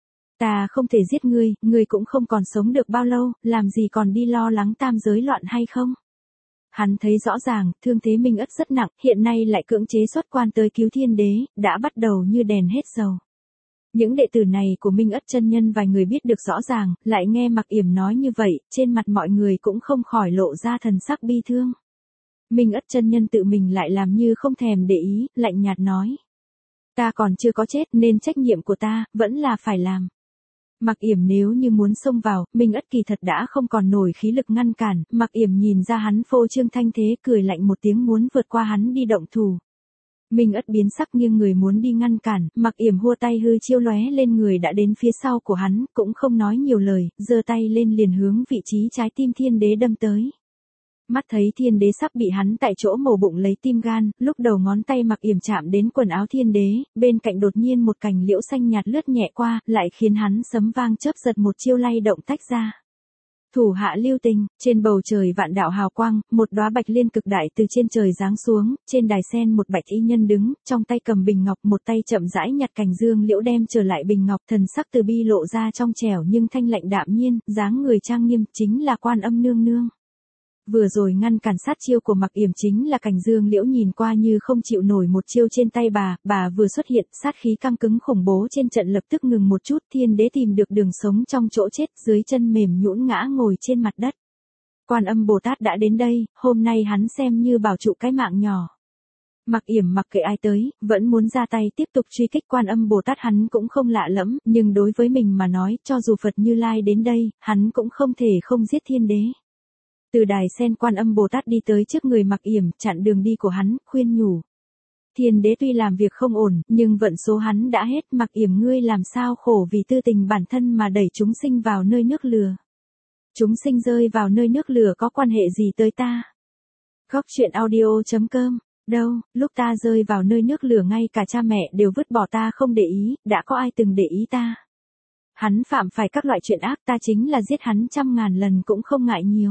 Speaker 1: Ta không thể giết ngươi, ngươi cũng không còn sống được bao lâu, làm gì còn đi lo lắng tam giới loạn hay không? Hắn thấy rõ ràng, thương thế Minh Ất rất nặng, hiện nay lại cưỡng chế xuất quan tới cứu Thiên Đế, đã bắt đầu như đèn hết dầu. Những đệ tử này của Minh Ất chân nhân vài người biết được rõ ràng, lại nghe Mặc Yểm nói như vậy, trên mặt mọi người cũng không khỏi lộ ra thần sắc bi thương. Minh Ất chân nhân tự mình lại làm như không thèm để ý, lạnh nhạt nói. Ta còn chưa có chết nên trách nhiệm của ta, vẫn là phải làm. Mặc Yểm nếu như muốn xông vào, Minh Ất kỳ thật đã không còn nổi khí lực ngăn cản, Mặc Yểm nhìn ra hắn phô trương thanh thế cười lạnh một tiếng muốn vượt qua hắn đi động thủ. Minh Ất biến sắc nghiêng người muốn đi ngăn cản, Mặc Yểm hua tay hư chiêu lóe lên người đã đến phía sau của hắn, cũng không nói nhiều lời, giơ tay lên liền hướng vị trí trái tim Thiên Đế đâm tới. Mắt thấy Thiên Đế sắp bị hắn tại chỗ mổ bụng lấy tim gan, lúc đầu ngón tay Mặc Yểm chạm đến quần áo Thiên Đế, bên cạnh đột nhiên một cành liễu xanh nhạt lướt nhẹ qua, lại khiến hắn sấm vang chớp giật một chiêu lay động tách ra. Thủ hạ lưu tình, trên bầu trời vạn đạo hào quang, một đóa bạch liên cực đại từ trên trời giáng xuống, trên đài sen một bạch y nhân đứng, trong tay cầm bình ngọc, một tay chậm rãi nhặt cành dương liễu đem trở lại bình ngọc, thần sắc từ bi lộ ra trong trẻo nhưng thanh lạnh đạm nhiên, dáng người trang nghiêm, chính là Quan Âm nương nương. Vừa rồi ngăn cản sát chiêu của Mặc Yểm chính là cành dương liễu nhìn qua như không chịu nổi một chiêu trên tay bà, bà vừa xuất hiện, sát khí căng cứng khủng bố trên trận lập tức ngừng một chút, Thiên Đế tìm được đường sống trong chỗ chết, dưới chân mềm nhũn ngã ngồi trên mặt đất. Quan Âm Bồ Tát đã đến đây, hôm nay hắn xem như bảo trụ cái mạng nhỏ. Mặc Yểm mặc kệ ai tới, vẫn muốn ra tay tiếp tục truy kích Quan Âm Bồ Tát hắn cũng không lạ lẫm, nhưng đối với mình mà nói, cho dù Phật Như Lai đến đây, hắn cũng không thể không giết Thiên Đế. Từ đài sen Quan Âm Bồ Tát đi tới trước người Mặc Yểm, chặn đường đi của hắn, khuyên nhủ. Thiên Đế tuy làm việc không ổn, nhưng vận số hắn đã hết, Mặc Yểm ngươi làm sao khổ vì tư tình bản thân mà đẩy chúng sinh vào nơi nước lửa. Chúng sinh rơi vào nơi nước lửa có quan hệ gì tới ta? Góc truyện audio chấm com, đâu, lúc ta rơi vào nơi nước lửa ngay cả cha mẹ đều vứt bỏ ta không để ý, đã có ai từng để ý ta? Hắn phạm phải các loại chuyện ác, ta chính là giết hắn trăm ngàn lần cũng không ngại nhiều.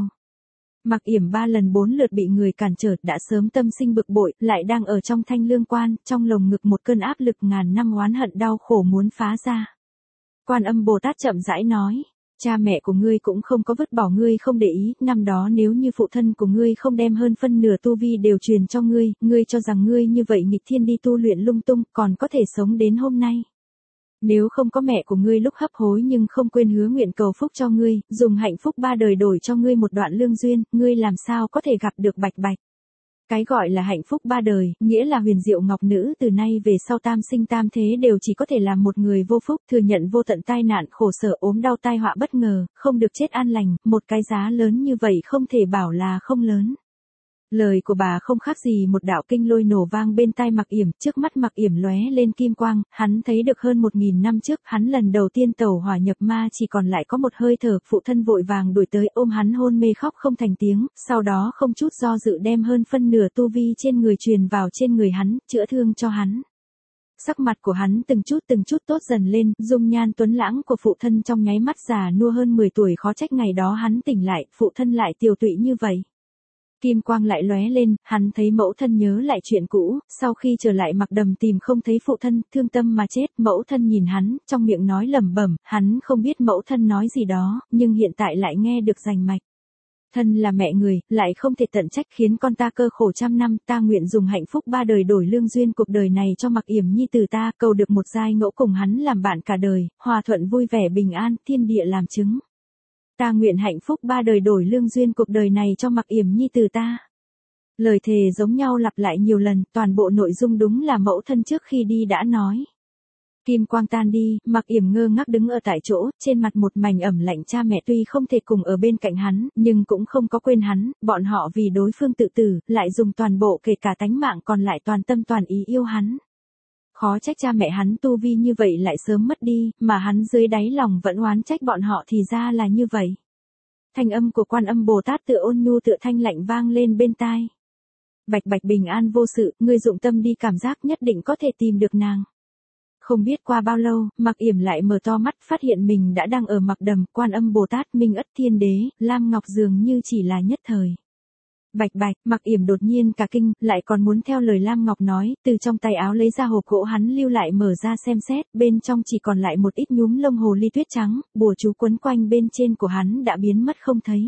Speaker 1: Mặc Yểm ba lần bốn lượt bị người cản trở đã sớm tâm sinh bực bội, lại đang ở trong thanh lương quan, trong lồng ngực một cơn áp lực ngàn năm oán hận đau khổ muốn phá ra. Quan Âm Bồ Tát chậm rãi nói, cha mẹ của ngươi cũng không có vứt bỏ ngươi không để ý, năm đó nếu như phụ thân của ngươi không đem hơn phân nửa tu vi đều truyền cho ngươi, ngươi cho rằng ngươi như vậy nghịch thiên đi tu luyện lung tung, còn có thể sống đến hôm nay. Nếu không có mẹ của ngươi lúc hấp hối nhưng không quên hứa nguyện cầu phúc cho ngươi, dùng hạnh phúc ba đời đổi cho ngươi một đoạn lương duyên, ngươi làm sao có thể gặp được Bạch Bạch. Cái gọi là hạnh phúc ba đời, nghĩa là huyền diệu ngọc nữ từ nay về sau tam sinh tam thế đều chỉ có thể làm một người vô phúc, thừa nhận vô tận tai nạn khổ sở ốm đau tai họa bất ngờ, không được chết an lành, một cái giá lớn như vậy không thể bảo là không lớn. Lời của bà không khác gì một đạo kinh lôi nổ vang bên tai Mặc Yểm, trước mắt Mặc Yểm lóe lên kim quang, hắn thấy được hơn một nghìn năm trước, hắn lần đầu tiên tẩu hỏa nhập ma chỉ còn lại có một hơi thở, phụ thân vội vàng đuổi tới ôm hắn hôn mê khóc không thành tiếng, sau đó không chút do dự đem hơn phân nửa tu vi trên người truyền vào trên người hắn, chữa thương cho hắn. Sắc mặt của hắn từng chút từng chút tốt dần lên, dung nhan tuấn lãng của phụ thân trong nháy mắt già nua hơn mười tuổi, khó trách ngày đó hắn tỉnh lại, phụ thân lại tiều tụy như vậy. Kim quang lại lóe lên, hắn thấy mẫu thân nhớ lại chuyện cũ, sau khi trở lại Mặc Đầm tìm không thấy phụ thân, thương tâm mà chết, mẫu thân nhìn hắn, trong miệng nói lẩm bẩm, hắn không biết mẫu thân nói gì đó, nhưng hiện tại lại nghe được rành mạch. Thân là mẹ người, lại không thể tận trách khiến con ta cơ khổ trăm năm, ta nguyện dùng hạnh phúc ba đời đổi lương duyên cuộc đời này cho Mặc Yểm nhi từ ta, cầu được một giai ngẫu cùng hắn làm bạn cả đời, hòa thuận vui vẻ bình an, thiên địa làm chứng. Ta nguyện hạnh phúc ba đời đổi lương duyên cuộc đời này cho Mặc Yểm nhi từ ta. Lời thề giống nhau lặp lại nhiều lần, toàn bộ nội dung đúng là mẫu thân trước khi đi đã nói. Kim quang tan đi, Mặc Yểm ngơ ngác đứng ở tại chỗ, trên mặt một mảnh ẩm lạnh, cha mẹ tuy không thể cùng ở bên cạnh hắn, nhưng cũng không có quên hắn, bọn họ vì đối phương tự tử, lại dùng toàn bộ kể cả tánh mạng còn lại toàn tâm toàn ý yêu hắn. Khó trách cha mẹ hắn tu vi như vậy lại sớm mất đi, mà hắn dưới đáy lòng vẫn oán trách bọn họ thì ra là như vậy. Thanh âm của Quan Âm Bồ Tát tựa ôn nhu tựa thanh lạnh vang lên bên tai. Bạch Bạch bình an vô sự, ngươi dụng tâm đi cảm giác nhất định có thể tìm được nàng. Không biết qua bao lâu, Mặc Yểm lại mở to mắt phát hiện mình đã đang ở Mặc Đầm, Quan Âm Bồ Tát, Minh Ất Thiên Đế, Lam Ngọc dường như chỉ là nhất thời. Bạch Bạch, Mặc Yểm đột nhiên cả kinh, lại còn muốn theo lời Lam Ngọc nói, từ trong tay áo lấy ra hộp gỗ hắn lưu lại mở ra xem xét, bên trong chỉ còn lại một ít nhúm lông hồ ly tuyết trắng, bùa chú quấn quanh bên trên của hắn đã biến mất không thấy.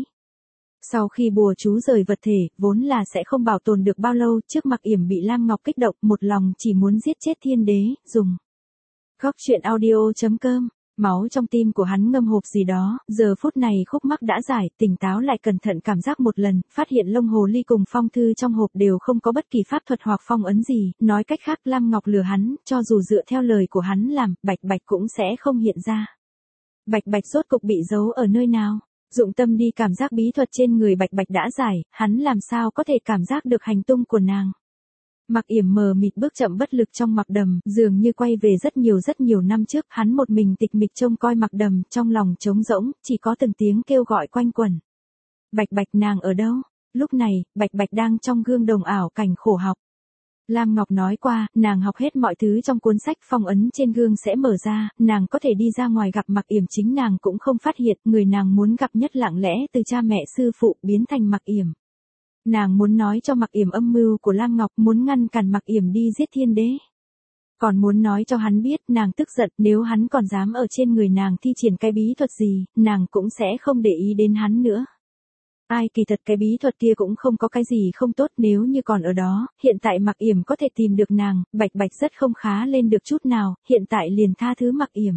Speaker 1: Sau khi bùa chú rời vật thể, vốn là sẽ không bảo tồn được bao lâu, trước Mặc Yểm bị Lam Ngọc kích động, một lòng chỉ muốn giết chết Thiên Đế, dùng. Góc truyện audio chấm com Máu trong tim của hắn ngâm hộp gì đó, giờ phút này khúc mắc đã giải, tỉnh táo lại cẩn thận cảm giác một lần, phát hiện lông hồ ly cùng phong thư trong hộp đều không có bất kỳ pháp thuật hoặc phong ấn gì, nói cách khác Lam Ngọc lừa hắn, cho dù dựa theo lời của hắn làm, Bạch Bạch cũng sẽ không hiện ra. Bạch Bạch rốt cục bị giấu ở nơi nào? Dụng tâm đi cảm giác bí thuật trên người Bạch Bạch đã giải, hắn làm sao có thể cảm giác được hành tung của nàng. Mặc Yểm mờ mịt bước chậm bất lực trong Mặc Đầm, dường như quay về rất nhiều rất nhiều năm trước, hắn một mình tịch mịch trông coi Mặc Đầm, trong lòng trống rỗng, chỉ có từng tiếng kêu gọi quanh quẩn. Bạch Bạch nàng ở đâu? Lúc này, Bạch Bạch đang trong gương đồng ảo cảnh khổ học. Lam Ngọc nói qua, nàng học hết mọi thứ trong cuốn sách, phong ấn trên gương sẽ mở ra, nàng có thể đi ra ngoài gặp Mặc Yểm, chính nàng cũng không phát hiện, người nàng muốn gặp nhất lặng lẽ từ cha mẹ sư phụ biến thành Mặc Yểm. Nàng muốn nói cho Mặc Yểm âm mưu của Lam Ngọc, muốn ngăn cản Mặc Yểm đi giết Thiên Đế. Còn muốn nói cho hắn biết, nàng tức giận, nếu hắn còn dám ở trên người nàng thi triển cái bí thuật gì, nàng cũng sẽ không để ý đến hắn nữa. Ai kỳ thật cái bí thuật kia cũng không có cái gì không tốt, nếu như còn ở đó, hiện tại Mặc Yểm có thể tìm được nàng, Bạch Bạch rất không khá lên được chút nào, hiện tại liền tha thứ Mặc Yểm.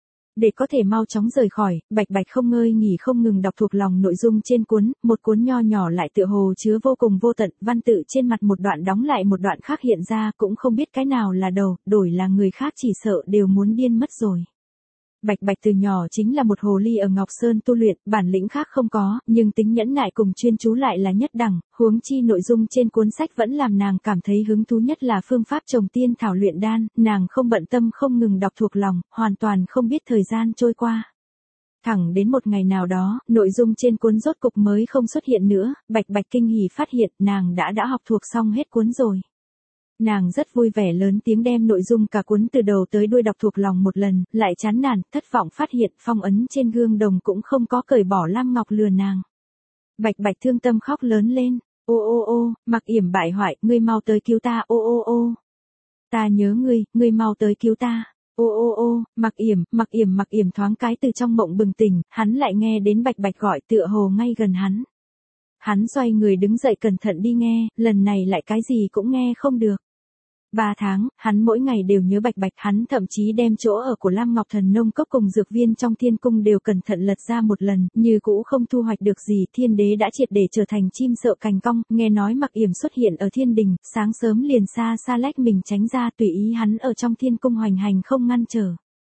Speaker 1: Để có thể mau chóng rời khỏi, Bạch Bạch không ngơi nghỉ không ngừng đọc thuộc lòng nội dung trên cuốn, một cuốn nho nhỏ lại tựa hồ chứa vô cùng vô tận, văn tự trên mặt một đoạn đóng lại một đoạn khác hiện ra, cũng không biết cái nào là đầu, đổi là người khác chỉ sợ đều muốn điên mất rồi. Bạch Bạch từ nhỏ chính là một hồ ly ở Ngọc Sơn tu luyện, bản lĩnh khác không có, nhưng tính nhẫn nại cùng chuyên chú lại là nhất đẳng, huống chi nội dung trên cuốn sách vẫn làm nàng cảm thấy hứng thú nhất là phương pháp trồng tiên thảo luyện đan, nàng không bận tâm không ngừng đọc thuộc lòng, hoàn toàn không biết thời gian trôi qua. Thẳng đến một ngày nào đó, nội dung trên cuốn rốt cục mới không xuất hiện nữa, Bạch Bạch kinh hỉ phát hiện nàng đã đã học thuộc xong hết cuốn rồi. Nàng rất vui vẻ lớn tiếng đem nội dung cả cuốn từ đầu tới đuôi đọc thuộc lòng một lần, lại chán nản, thất vọng phát hiện phong ấn trên gương đồng cũng không có cởi bỏ, Lam Ngọc lừa nàng. Bạch Bạch thương tâm khóc lớn lên, ô ô ô, Mặc Yểm bại hoại, ngươi mau tới cứu ta, ô ô ô. Ta nhớ ngươi, ngươi mau tới cứu ta. Ô ô ô, Mặc Yểm, Mặc Yểm, Mặc Yểm thoáng cái từ trong mộng bừng tỉnh, hắn lại nghe đến Bạch Bạch gọi tựa hồ ngay gần hắn. Hắn xoay người đứng dậy cẩn thận đi nghe, lần này lại cái gì cũng nghe không được. Ba tháng, hắn mỗi ngày đều nhớ Bạch Bạch, hắn thậm chí đem chỗ ở của Lam Ngọc Thần Nông Cốc cùng dược viên trong thiên cung đều cẩn thận lật ra một lần, như cũ không thu hoạch được gì, Thiên Đế đã triệt để trở thành chim sợ cành cong, nghe nói Mặc Yểm xuất hiện ở thiên đình, sáng sớm liền xa xa lách mình tránh ra, tùy ý hắn ở trong thiên cung hoành hành không ngăn trở.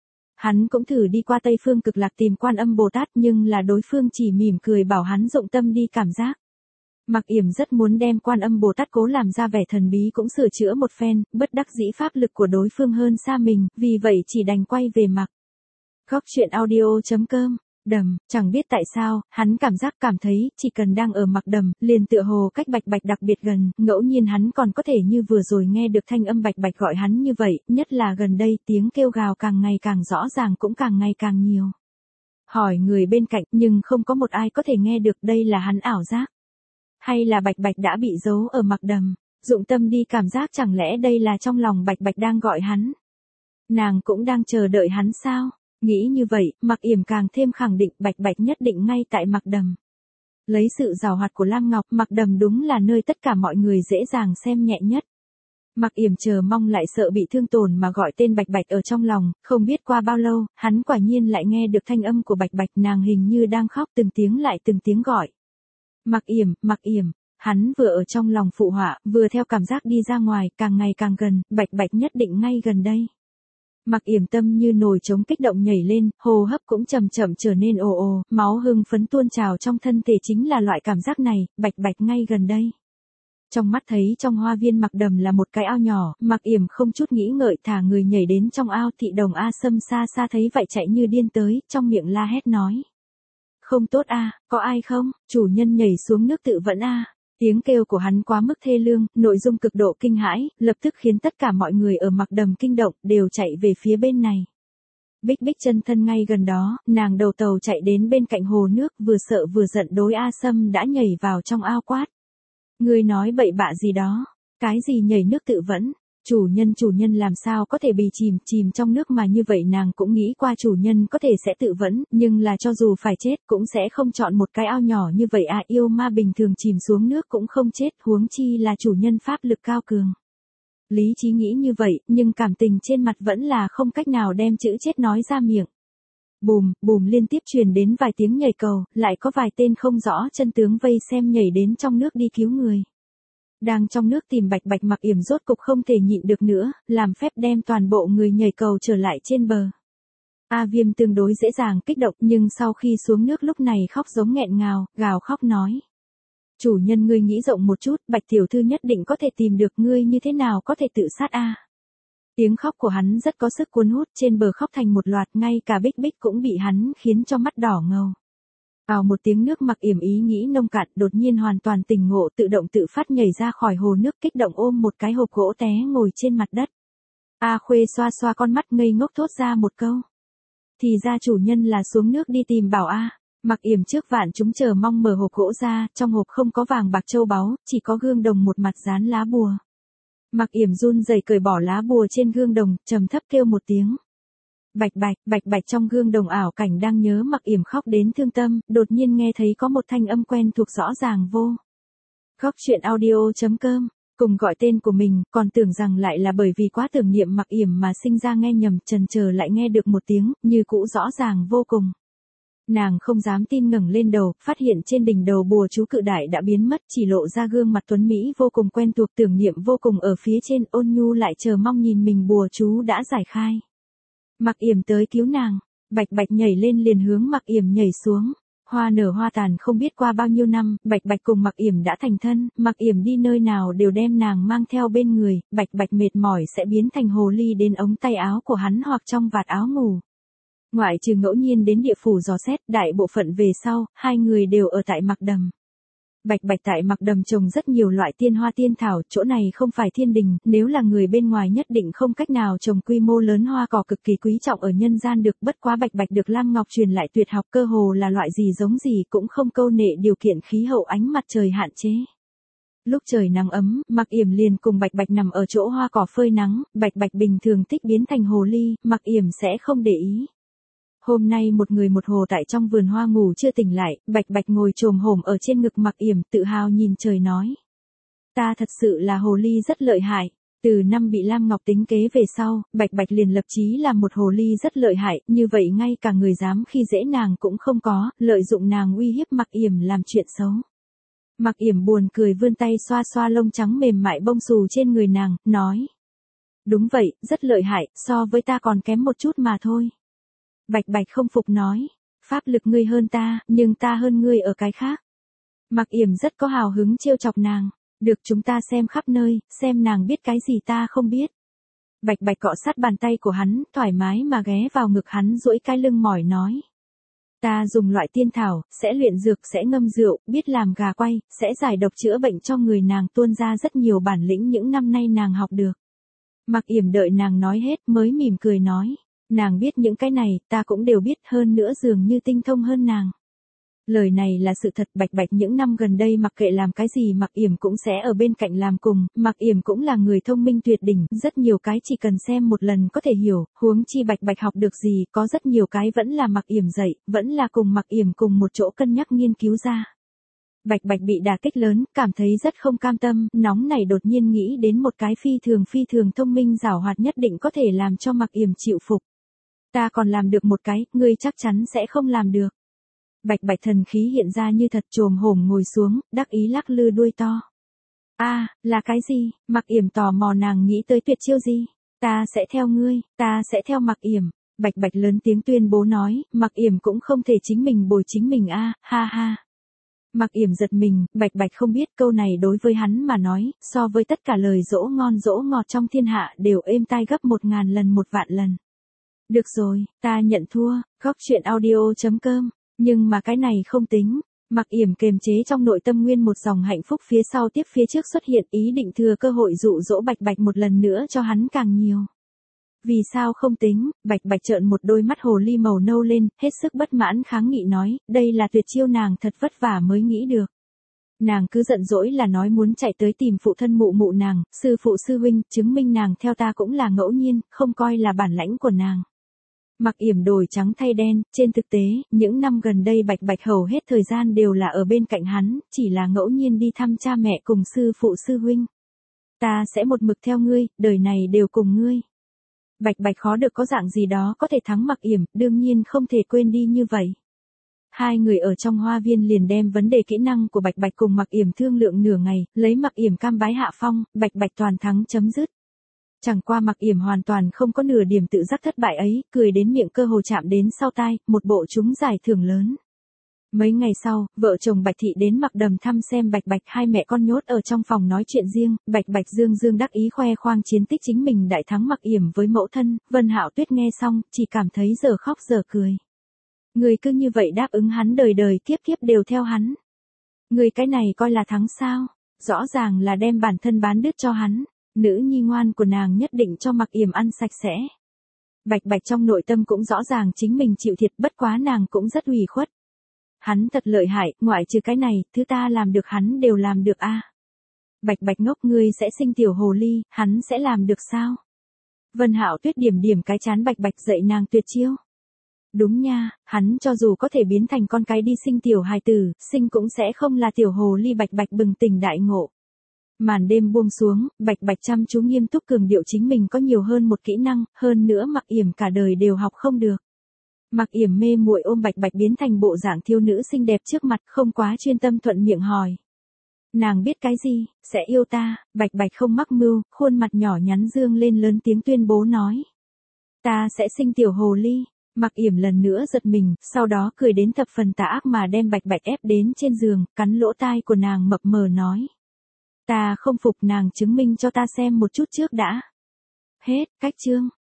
Speaker 1: Hắn cũng thử đi qua Tây Phương Cực Lạc tìm Quan Âm Bồ Tát, nhưng là đối phương chỉ mỉm cười bảo hắn dụng tâm đi cảm giác. Mặc Yểm rất muốn đem Quan Âm Bồ Tát cố làm ra vẻ thần bí cũng sửa chữa một phen, bất đắc dĩ pháp lực của đối phương hơn xa mình, vì vậy chỉ đành quay về Mặc. Góc truyện audio chấm com, Đầm, chẳng biết tại sao, hắn cảm giác cảm thấy, chỉ cần đang ở Mặc Đầm, liền tựa hồ cách Bạch Bạch đặc biệt gần, ngẫu nhiên hắn còn có thể như vừa rồi nghe được thanh âm Bạch Bạch gọi hắn như vậy, nhất là gần đây tiếng kêu gào càng ngày càng rõ ràng cũng càng ngày càng nhiều. Hỏi người bên cạnh nhưng không có một ai có thể nghe được, đây là hắn ảo giác. Hay là Bạch Bạch đã bị giấu ở Mặc Đầm, dụng tâm đi cảm giác, chẳng lẽ đây là trong lòng Bạch Bạch đang gọi hắn? Nàng cũng đang chờ đợi hắn sao? Nghĩ như vậy, Mặc Yểm càng thêm khẳng định Bạch Bạch nhất định ngay tại Mặc Đầm. Lấy sự giàu hoạt của Lam Ngọc, Mặc Đầm đúng là nơi tất cả mọi người dễ dàng xem nhẹ nhất. Mặc Yểm chờ mong lại sợ bị thương tổn mà gọi tên Bạch Bạch ở trong lòng, không biết qua bao lâu, hắn quả nhiên lại nghe được thanh âm của Bạch Bạch, nàng hình như đang khóc, từng tiếng lại từng tiếng gọi. Mặc Yểm, Mặc Yểm, hắn vừa ở trong lòng phụ họa, vừa theo cảm giác đi ra ngoài, càng ngày càng gần, Bạch Bạch nhất định ngay gần đây. Mặc Yểm tâm như nồi trống kích động nhảy lên, hô hấp cũng chậm chậm trở nên ồ ồ, máu hưng phấn tuôn trào trong thân thể, chính là loại cảm giác này, Bạch Bạch ngay gần đây. Trong mắt thấy trong hoa viên Mặc Đầm là một cái ao nhỏ, Mặc Yểm không chút nghĩ ngợi thả người nhảy đến trong ao, thị đồng A Sâm xa xa thấy vậy chạy như điên tới, trong miệng la hét nói. Không tốt a, có ai không, chủ nhân nhảy xuống nước tự vẫn a. Tiếng kêu của hắn quá mức thê lương, nội dung cực độ kinh hãi, lập tức khiến tất cả mọi người ở Mặc Đầm kinh động, đều chạy về phía bên này. Bích Bích chân thân ngay gần đó, nàng đầu tàu chạy đến bên cạnh hồ nước, vừa sợ vừa giận đối A Sâm đã nhảy vào trong ao quát. Ngươi nói bậy bạ gì đó, cái gì nhảy nước tự vẫn? Chủ nhân chủ nhân làm sao có thể bị chìm, chìm trong nước mà như vậy, nàng cũng nghĩ qua chủ nhân có thể sẽ tự vẫn, nhưng là cho dù phải chết cũng sẽ không chọn một cái ao nhỏ như vậy à, yêu ma bình thường chìm xuống nước cũng không chết, huống chi là chủ nhân pháp lực cao cường. Lý trí nghĩ như vậy, nhưng cảm tình trên mặt vẫn là không cách nào đem chữ chết nói ra miệng. Bùm, bùm liên tiếp truyền đến vài tiếng nhảy cầu, lại có vài tên không rõ chân tướng vây xem nhảy đến trong nước đi cứu người. Đang trong nước tìm Bạch Bạch, Mặc Yểm rốt cục không thể nhịn được nữa, làm phép đem toàn bộ người nhảy cầu trở lại trên bờ. A Viêm tương đối dễ dàng kích động, nhưng sau khi xuống nước lúc này khóc giống nghẹn ngào, gào khóc nói. Chủ nhân, ngươi nghĩ rộng một chút, Bạch tiểu thư nhất định có thể tìm được, ngươi như thế nào có thể tự sát a? Tiếng khóc của hắn rất có sức cuốn hút, trên bờ khóc thành một loạt, ngay cả Bích Bích cũng bị hắn khiến cho mắt đỏ ngầu. Vào một tiếng nước, Mặc Yểm ý nghĩ nông cạn, đột nhiên hoàn toàn tỉnh ngộ, tự động tự phát nhảy ra khỏi hồ nước, kích động ôm một cái hộp gỗ té ngồi trên mặt đất. A Khuê xoa xoa con mắt ngây ngốc thốt ra một câu. Thì ra chủ nhân là xuống nước đi tìm bảo a. Mặc Yểm trước vạn chúng chờ mong mở hộp gỗ ra, trong hộp không có vàng bạc châu báu, chỉ có gương đồng một mặt dán lá bùa. Mặc Yểm run rẩy cởi bỏ lá bùa trên gương đồng, trầm thấp kêu một tiếng. Bạch Bạch, Bạch Bạch. Trong gương đồng ảo cảnh đang nhớ Mặc Yểm khóc đến thương tâm, đột nhiên nghe thấy có một thanh âm quen thuộc rõ ràng vô. Góc chuyện audio chấm com, cùng gọi tên của mình, còn tưởng rằng lại là bởi vì quá tưởng niệm Mặc Yểm mà sinh ra nghe nhầm, chần chờ lại nghe được một tiếng, như cũ rõ ràng vô cùng. Nàng không dám tin ngẩng lên đầu, phát hiện trên đỉnh đầu bùa chú cự đại đã biến mất, chỉ lộ ra gương mặt tuấn Mỹ vô cùng quen thuộc, tưởng niệm vô cùng ở phía trên, ôn nhu lại chờ mong nhìn mình, bùa chú đã giải khai. Mặc Yểm tới cứu nàng, Bạch Bạch nhảy lên liền hướng Mặc Yểm nhảy xuống. Hoa nở hoa tàn, không biết qua bao nhiêu năm, Bạch Bạch cùng Mặc Yểm đã thành thân, Mặc Yểm đi nơi nào đều đem nàng mang theo bên người, Bạch Bạch mệt mỏi sẽ biến thành hồ ly đến ống tay áo của hắn hoặc trong vạt áo ngủ. Ngoại trừ ngẫu nhiên đến địa phủ dò xét, đại bộ phận về sau, hai người đều ở tại Mặc Đầm. Bạch Bạch tại Mặc Đầm trồng rất nhiều loại tiên hoa tiên thảo, chỗ này không phải thiên đình, nếu là người bên ngoài nhất định không cách nào trồng quy mô lớn hoa cỏ cực kỳ quý trọng ở nhân gian được, bất quá Bạch Bạch được Lam Ngọc truyền lại tuyệt học, cơ hồ là loại gì giống gì cũng không câu nệ điều kiện khí hậu ánh mặt trời hạn chế. Lúc trời nắng ấm, Mặc Yểm liền cùng Bạch Bạch nằm ở chỗ hoa cỏ phơi nắng, Bạch Bạch bình thường thích biến thành hồ ly, Mặc Yểm sẽ không để ý. Hôm nay một người một hồ tại trong vườn hoa ngủ chưa tỉnh lại, Bạch Bạch ngồi chồm hổm ở trên ngực Mặc Yểm, tự hào nhìn trời nói. Ta thật sự là hồ ly rất lợi hại. Từ năm bị Lam Ngọc tính kế về sau, Bạch Bạch liền lập chí làm một hồ ly rất lợi hại, như vậy ngay cả người dám khi dễ nàng cũng không có, lợi dụng nàng uy hiếp Mặc Yểm làm chuyện xấu. Mặc Yểm buồn cười vươn tay xoa xoa lông trắng mềm mại bông xù trên người nàng, nói. Đúng vậy, rất lợi hại, so với ta còn kém một chút mà thôi. Bạch Bạch không phục nói, pháp lực ngươi hơn ta, nhưng ta hơn ngươi ở cái khác. Mặc Yểm rất có hào hứng trêu chọc nàng, được chúng ta xem khắp nơi, xem nàng biết cái gì ta không biết. Bạch Bạch cọ sát bàn tay của hắn, thoải mái mà ghé vào ngực hắn duỗi cái lưng mỏi nói. Ta dùng loại tiên thảo, sẽ luyện dược, sẽ ngâm rượu, biết làm gà quay, sẽ giải độc chữa bệnh cho người, nàng tuôn ra rất nhiều bản lĩnh những năm nay nàng học được. Mặc Yểm đợi nàng nói hết mới mỉm cười nói. Nàng biết những cái này, ta cũng đều biết, hơn nữa dường như tinh thông hơn nàng. Lời này là sự thật. Bạch Bạch những năm gần đây mặc kệ làm cái gì Mặc Yểm cũng sẽ ở bên cạnh làm cùng, Mặc Yểm cũng là người thông minh tuyệt đỉnh, rất nhiều cái chỉ cần xem một lần có thể hiểu, huống chi Bạch Bạch học được gì, có rất nhiều cái vẫn là Mặc Yểm dạy, vẫn là cùng Mặc Yểm cùng một chỗ cân nhắc nghiên cứu ra. Bạch Bạch bị đả kích lớn, cảm thấy rất không cam tâm, nóng này đột nhiên nghĩ đến một cái phi thường phi thường thông minh giảo hoạt nhất định có thể làm cho Mặc Yểm chịu phục. Ta còn làm được một cái, ngươi chắc chắn sẽ không làm được. Bạch Bạch thần khí hiện ra như thật, chồm hổm ngồi xuống, đắc ý lắc lư đuôi to. A, à, là cái gì? Mặc Yểm tò mò nàng nghĩ tới tuyệt chiêu gì? Ta sẽ theo ngươi, ta sẽ theo Mặc Yểm. Bạch Bạch lớn tiếng tuyên bố nói, Mặc Yểm cũng không thể chính mình bồi chính mình a, à, ha ha. Mặc Yểm giật mình, Bạch Bạch không biết câu này đối với hắn mà nói, so với tất cả lời dỗ ngon dỗ ngọt trong thiên hạ đều êm tai gấp một ngàn lần một vạn lần. Được rồi, ta nhận thua, góc chuyện audio chấm com, nhưng mà cái này không tính. Mặc Yểm kềm chế trong nội tâm nguyên một dòng hạnh phúc, phía sau tiếp phía trước xuất hiện, ý định thừa cơ hội dụ dỗ Bạch Bạch một lần nữa cho hắn càng nhiều. Vì sao không tính? Bạch Bạch trợn một đôi mắt hồ ly màu nâu lên, hết sức bất mãn kháng nghị nói, đây là tuyệt chiêu nàng thật vất vả mới nghĩ được. Nàng cứ giận dỗi là nói muốn chạy tới tìm phụ thân mụ mụ nàng, sư phụ sư huynh, chứng minh nàng theo ta cũng là ngẫu nhiên, không coi là bản lãnh của nàng. Mặc Yểm đổi trắng thay đen, trên thực tế, những năm gần đây Bạch Bạch hầu hết thời gian đều là ở bên cạnh hắn, chỉ là ngẫu nhiên đi thăm cha mẹ cùng sư phụ sư huynh. Ta sẽ một mực theo ngươi, đời này đều cùng ngươi. Bạch Bạch khó được có dạng gì đó có thể thắng Mặc Yểm, đương nhiên không thể quên đi như vậy. Hai người ở trong hoa viên liền đem vấn đề kỹ năng của Bạch Bạch cùng Mặc Yểm thương lượng nửa ngày, lấy Mặc Yểm cam bái hạ phong, Bạch Bạch toàn thắng chấm dứt. Chẳng qua Mặc Yểm hoàn toàn không có nửa điểm tự giác thất bại ấy, cười đến miệng cơ hồ chạm đến sau tai, một bộ trúng giải thưởng lớn. Mấy ngày sau, vợ chồng Bạch Thị đến Mặc Đầm thăm xem Bạch Bạch, hai mẹ con nhốt ở trong phòng nói chuyện riêng, Bạch Bạch dương dương đắc ý khoe khoang chiến tích chính mình đại thắng Mặc Yểm với mẫu thân, Vân Hạo Tuyết nghe xong, chỉ cảm thấy giờ khóc giờ cười. Người cứ như vậy đáp ứng hắn đời đời kiếp kiếp đều theo hắn. Người cái này coi là thắng sao? Rõ ràng là đem bản thân bán đứt cho hắn. Nữ nhi ngoan của nàng nhất định cho Mặc Yểm ăn sạch sẽ. Bạch Bạch trong nội tâm cũng rõ ràng chính mình chịu thiệt, bất quá nàng cũng rất ủy khuất. Hắn thật lợi hại, ngoại trừ cái này, thứ ta làm được hắn đều làm được a. Bạch Bạch ngốc, ngươi sẽ sinh tiểu hồ ly, hắn sẽ làm được sao? Vân Hạo Tuyết điểm điểm cái chán Bạch Bạch dạy nàng tuyệt chiêu. Đúng nha, hắn cho dù có thể biến thành con cái đi sinh tiểu hài tử, sinh cũng sẽ không là tiểu hồ ly. Bạch Bạch bừng tỉnh đại ngộ. Màn đêm buông xuống, Bạch Bạch chăm chú nghiêm túc cường điệu chính mình có nhiều hơn một kỹ năng, hơn nữa Mặc Yểm cả đời đều học không được. Mặc Yểm mê muội ôm Bạch Bạch biến thành bộ dạng thiếu nữ xinh đẹp trước mặt, không quá chuyên tâm thuận miệng hỏi. Nàng biết cái gì, sẽ yêu ta? Bạch Bạch không mắc mưu, khuôn mặt nhỏ nhắn dương lên lớn tiếng tuyên bố nói. Ta sẽ sinh tiểu hồ ly. Mặc Yểm lần nữa giật mình, sau đó cười đến thập phần tà ác mà đem Bạch Bạch ép đến trên giường, cắn lỗ tai của nàng mập mờ nói. Ta không phục, nàng chứng minh cho ta xem một chút trước đã. Hết, cách chương.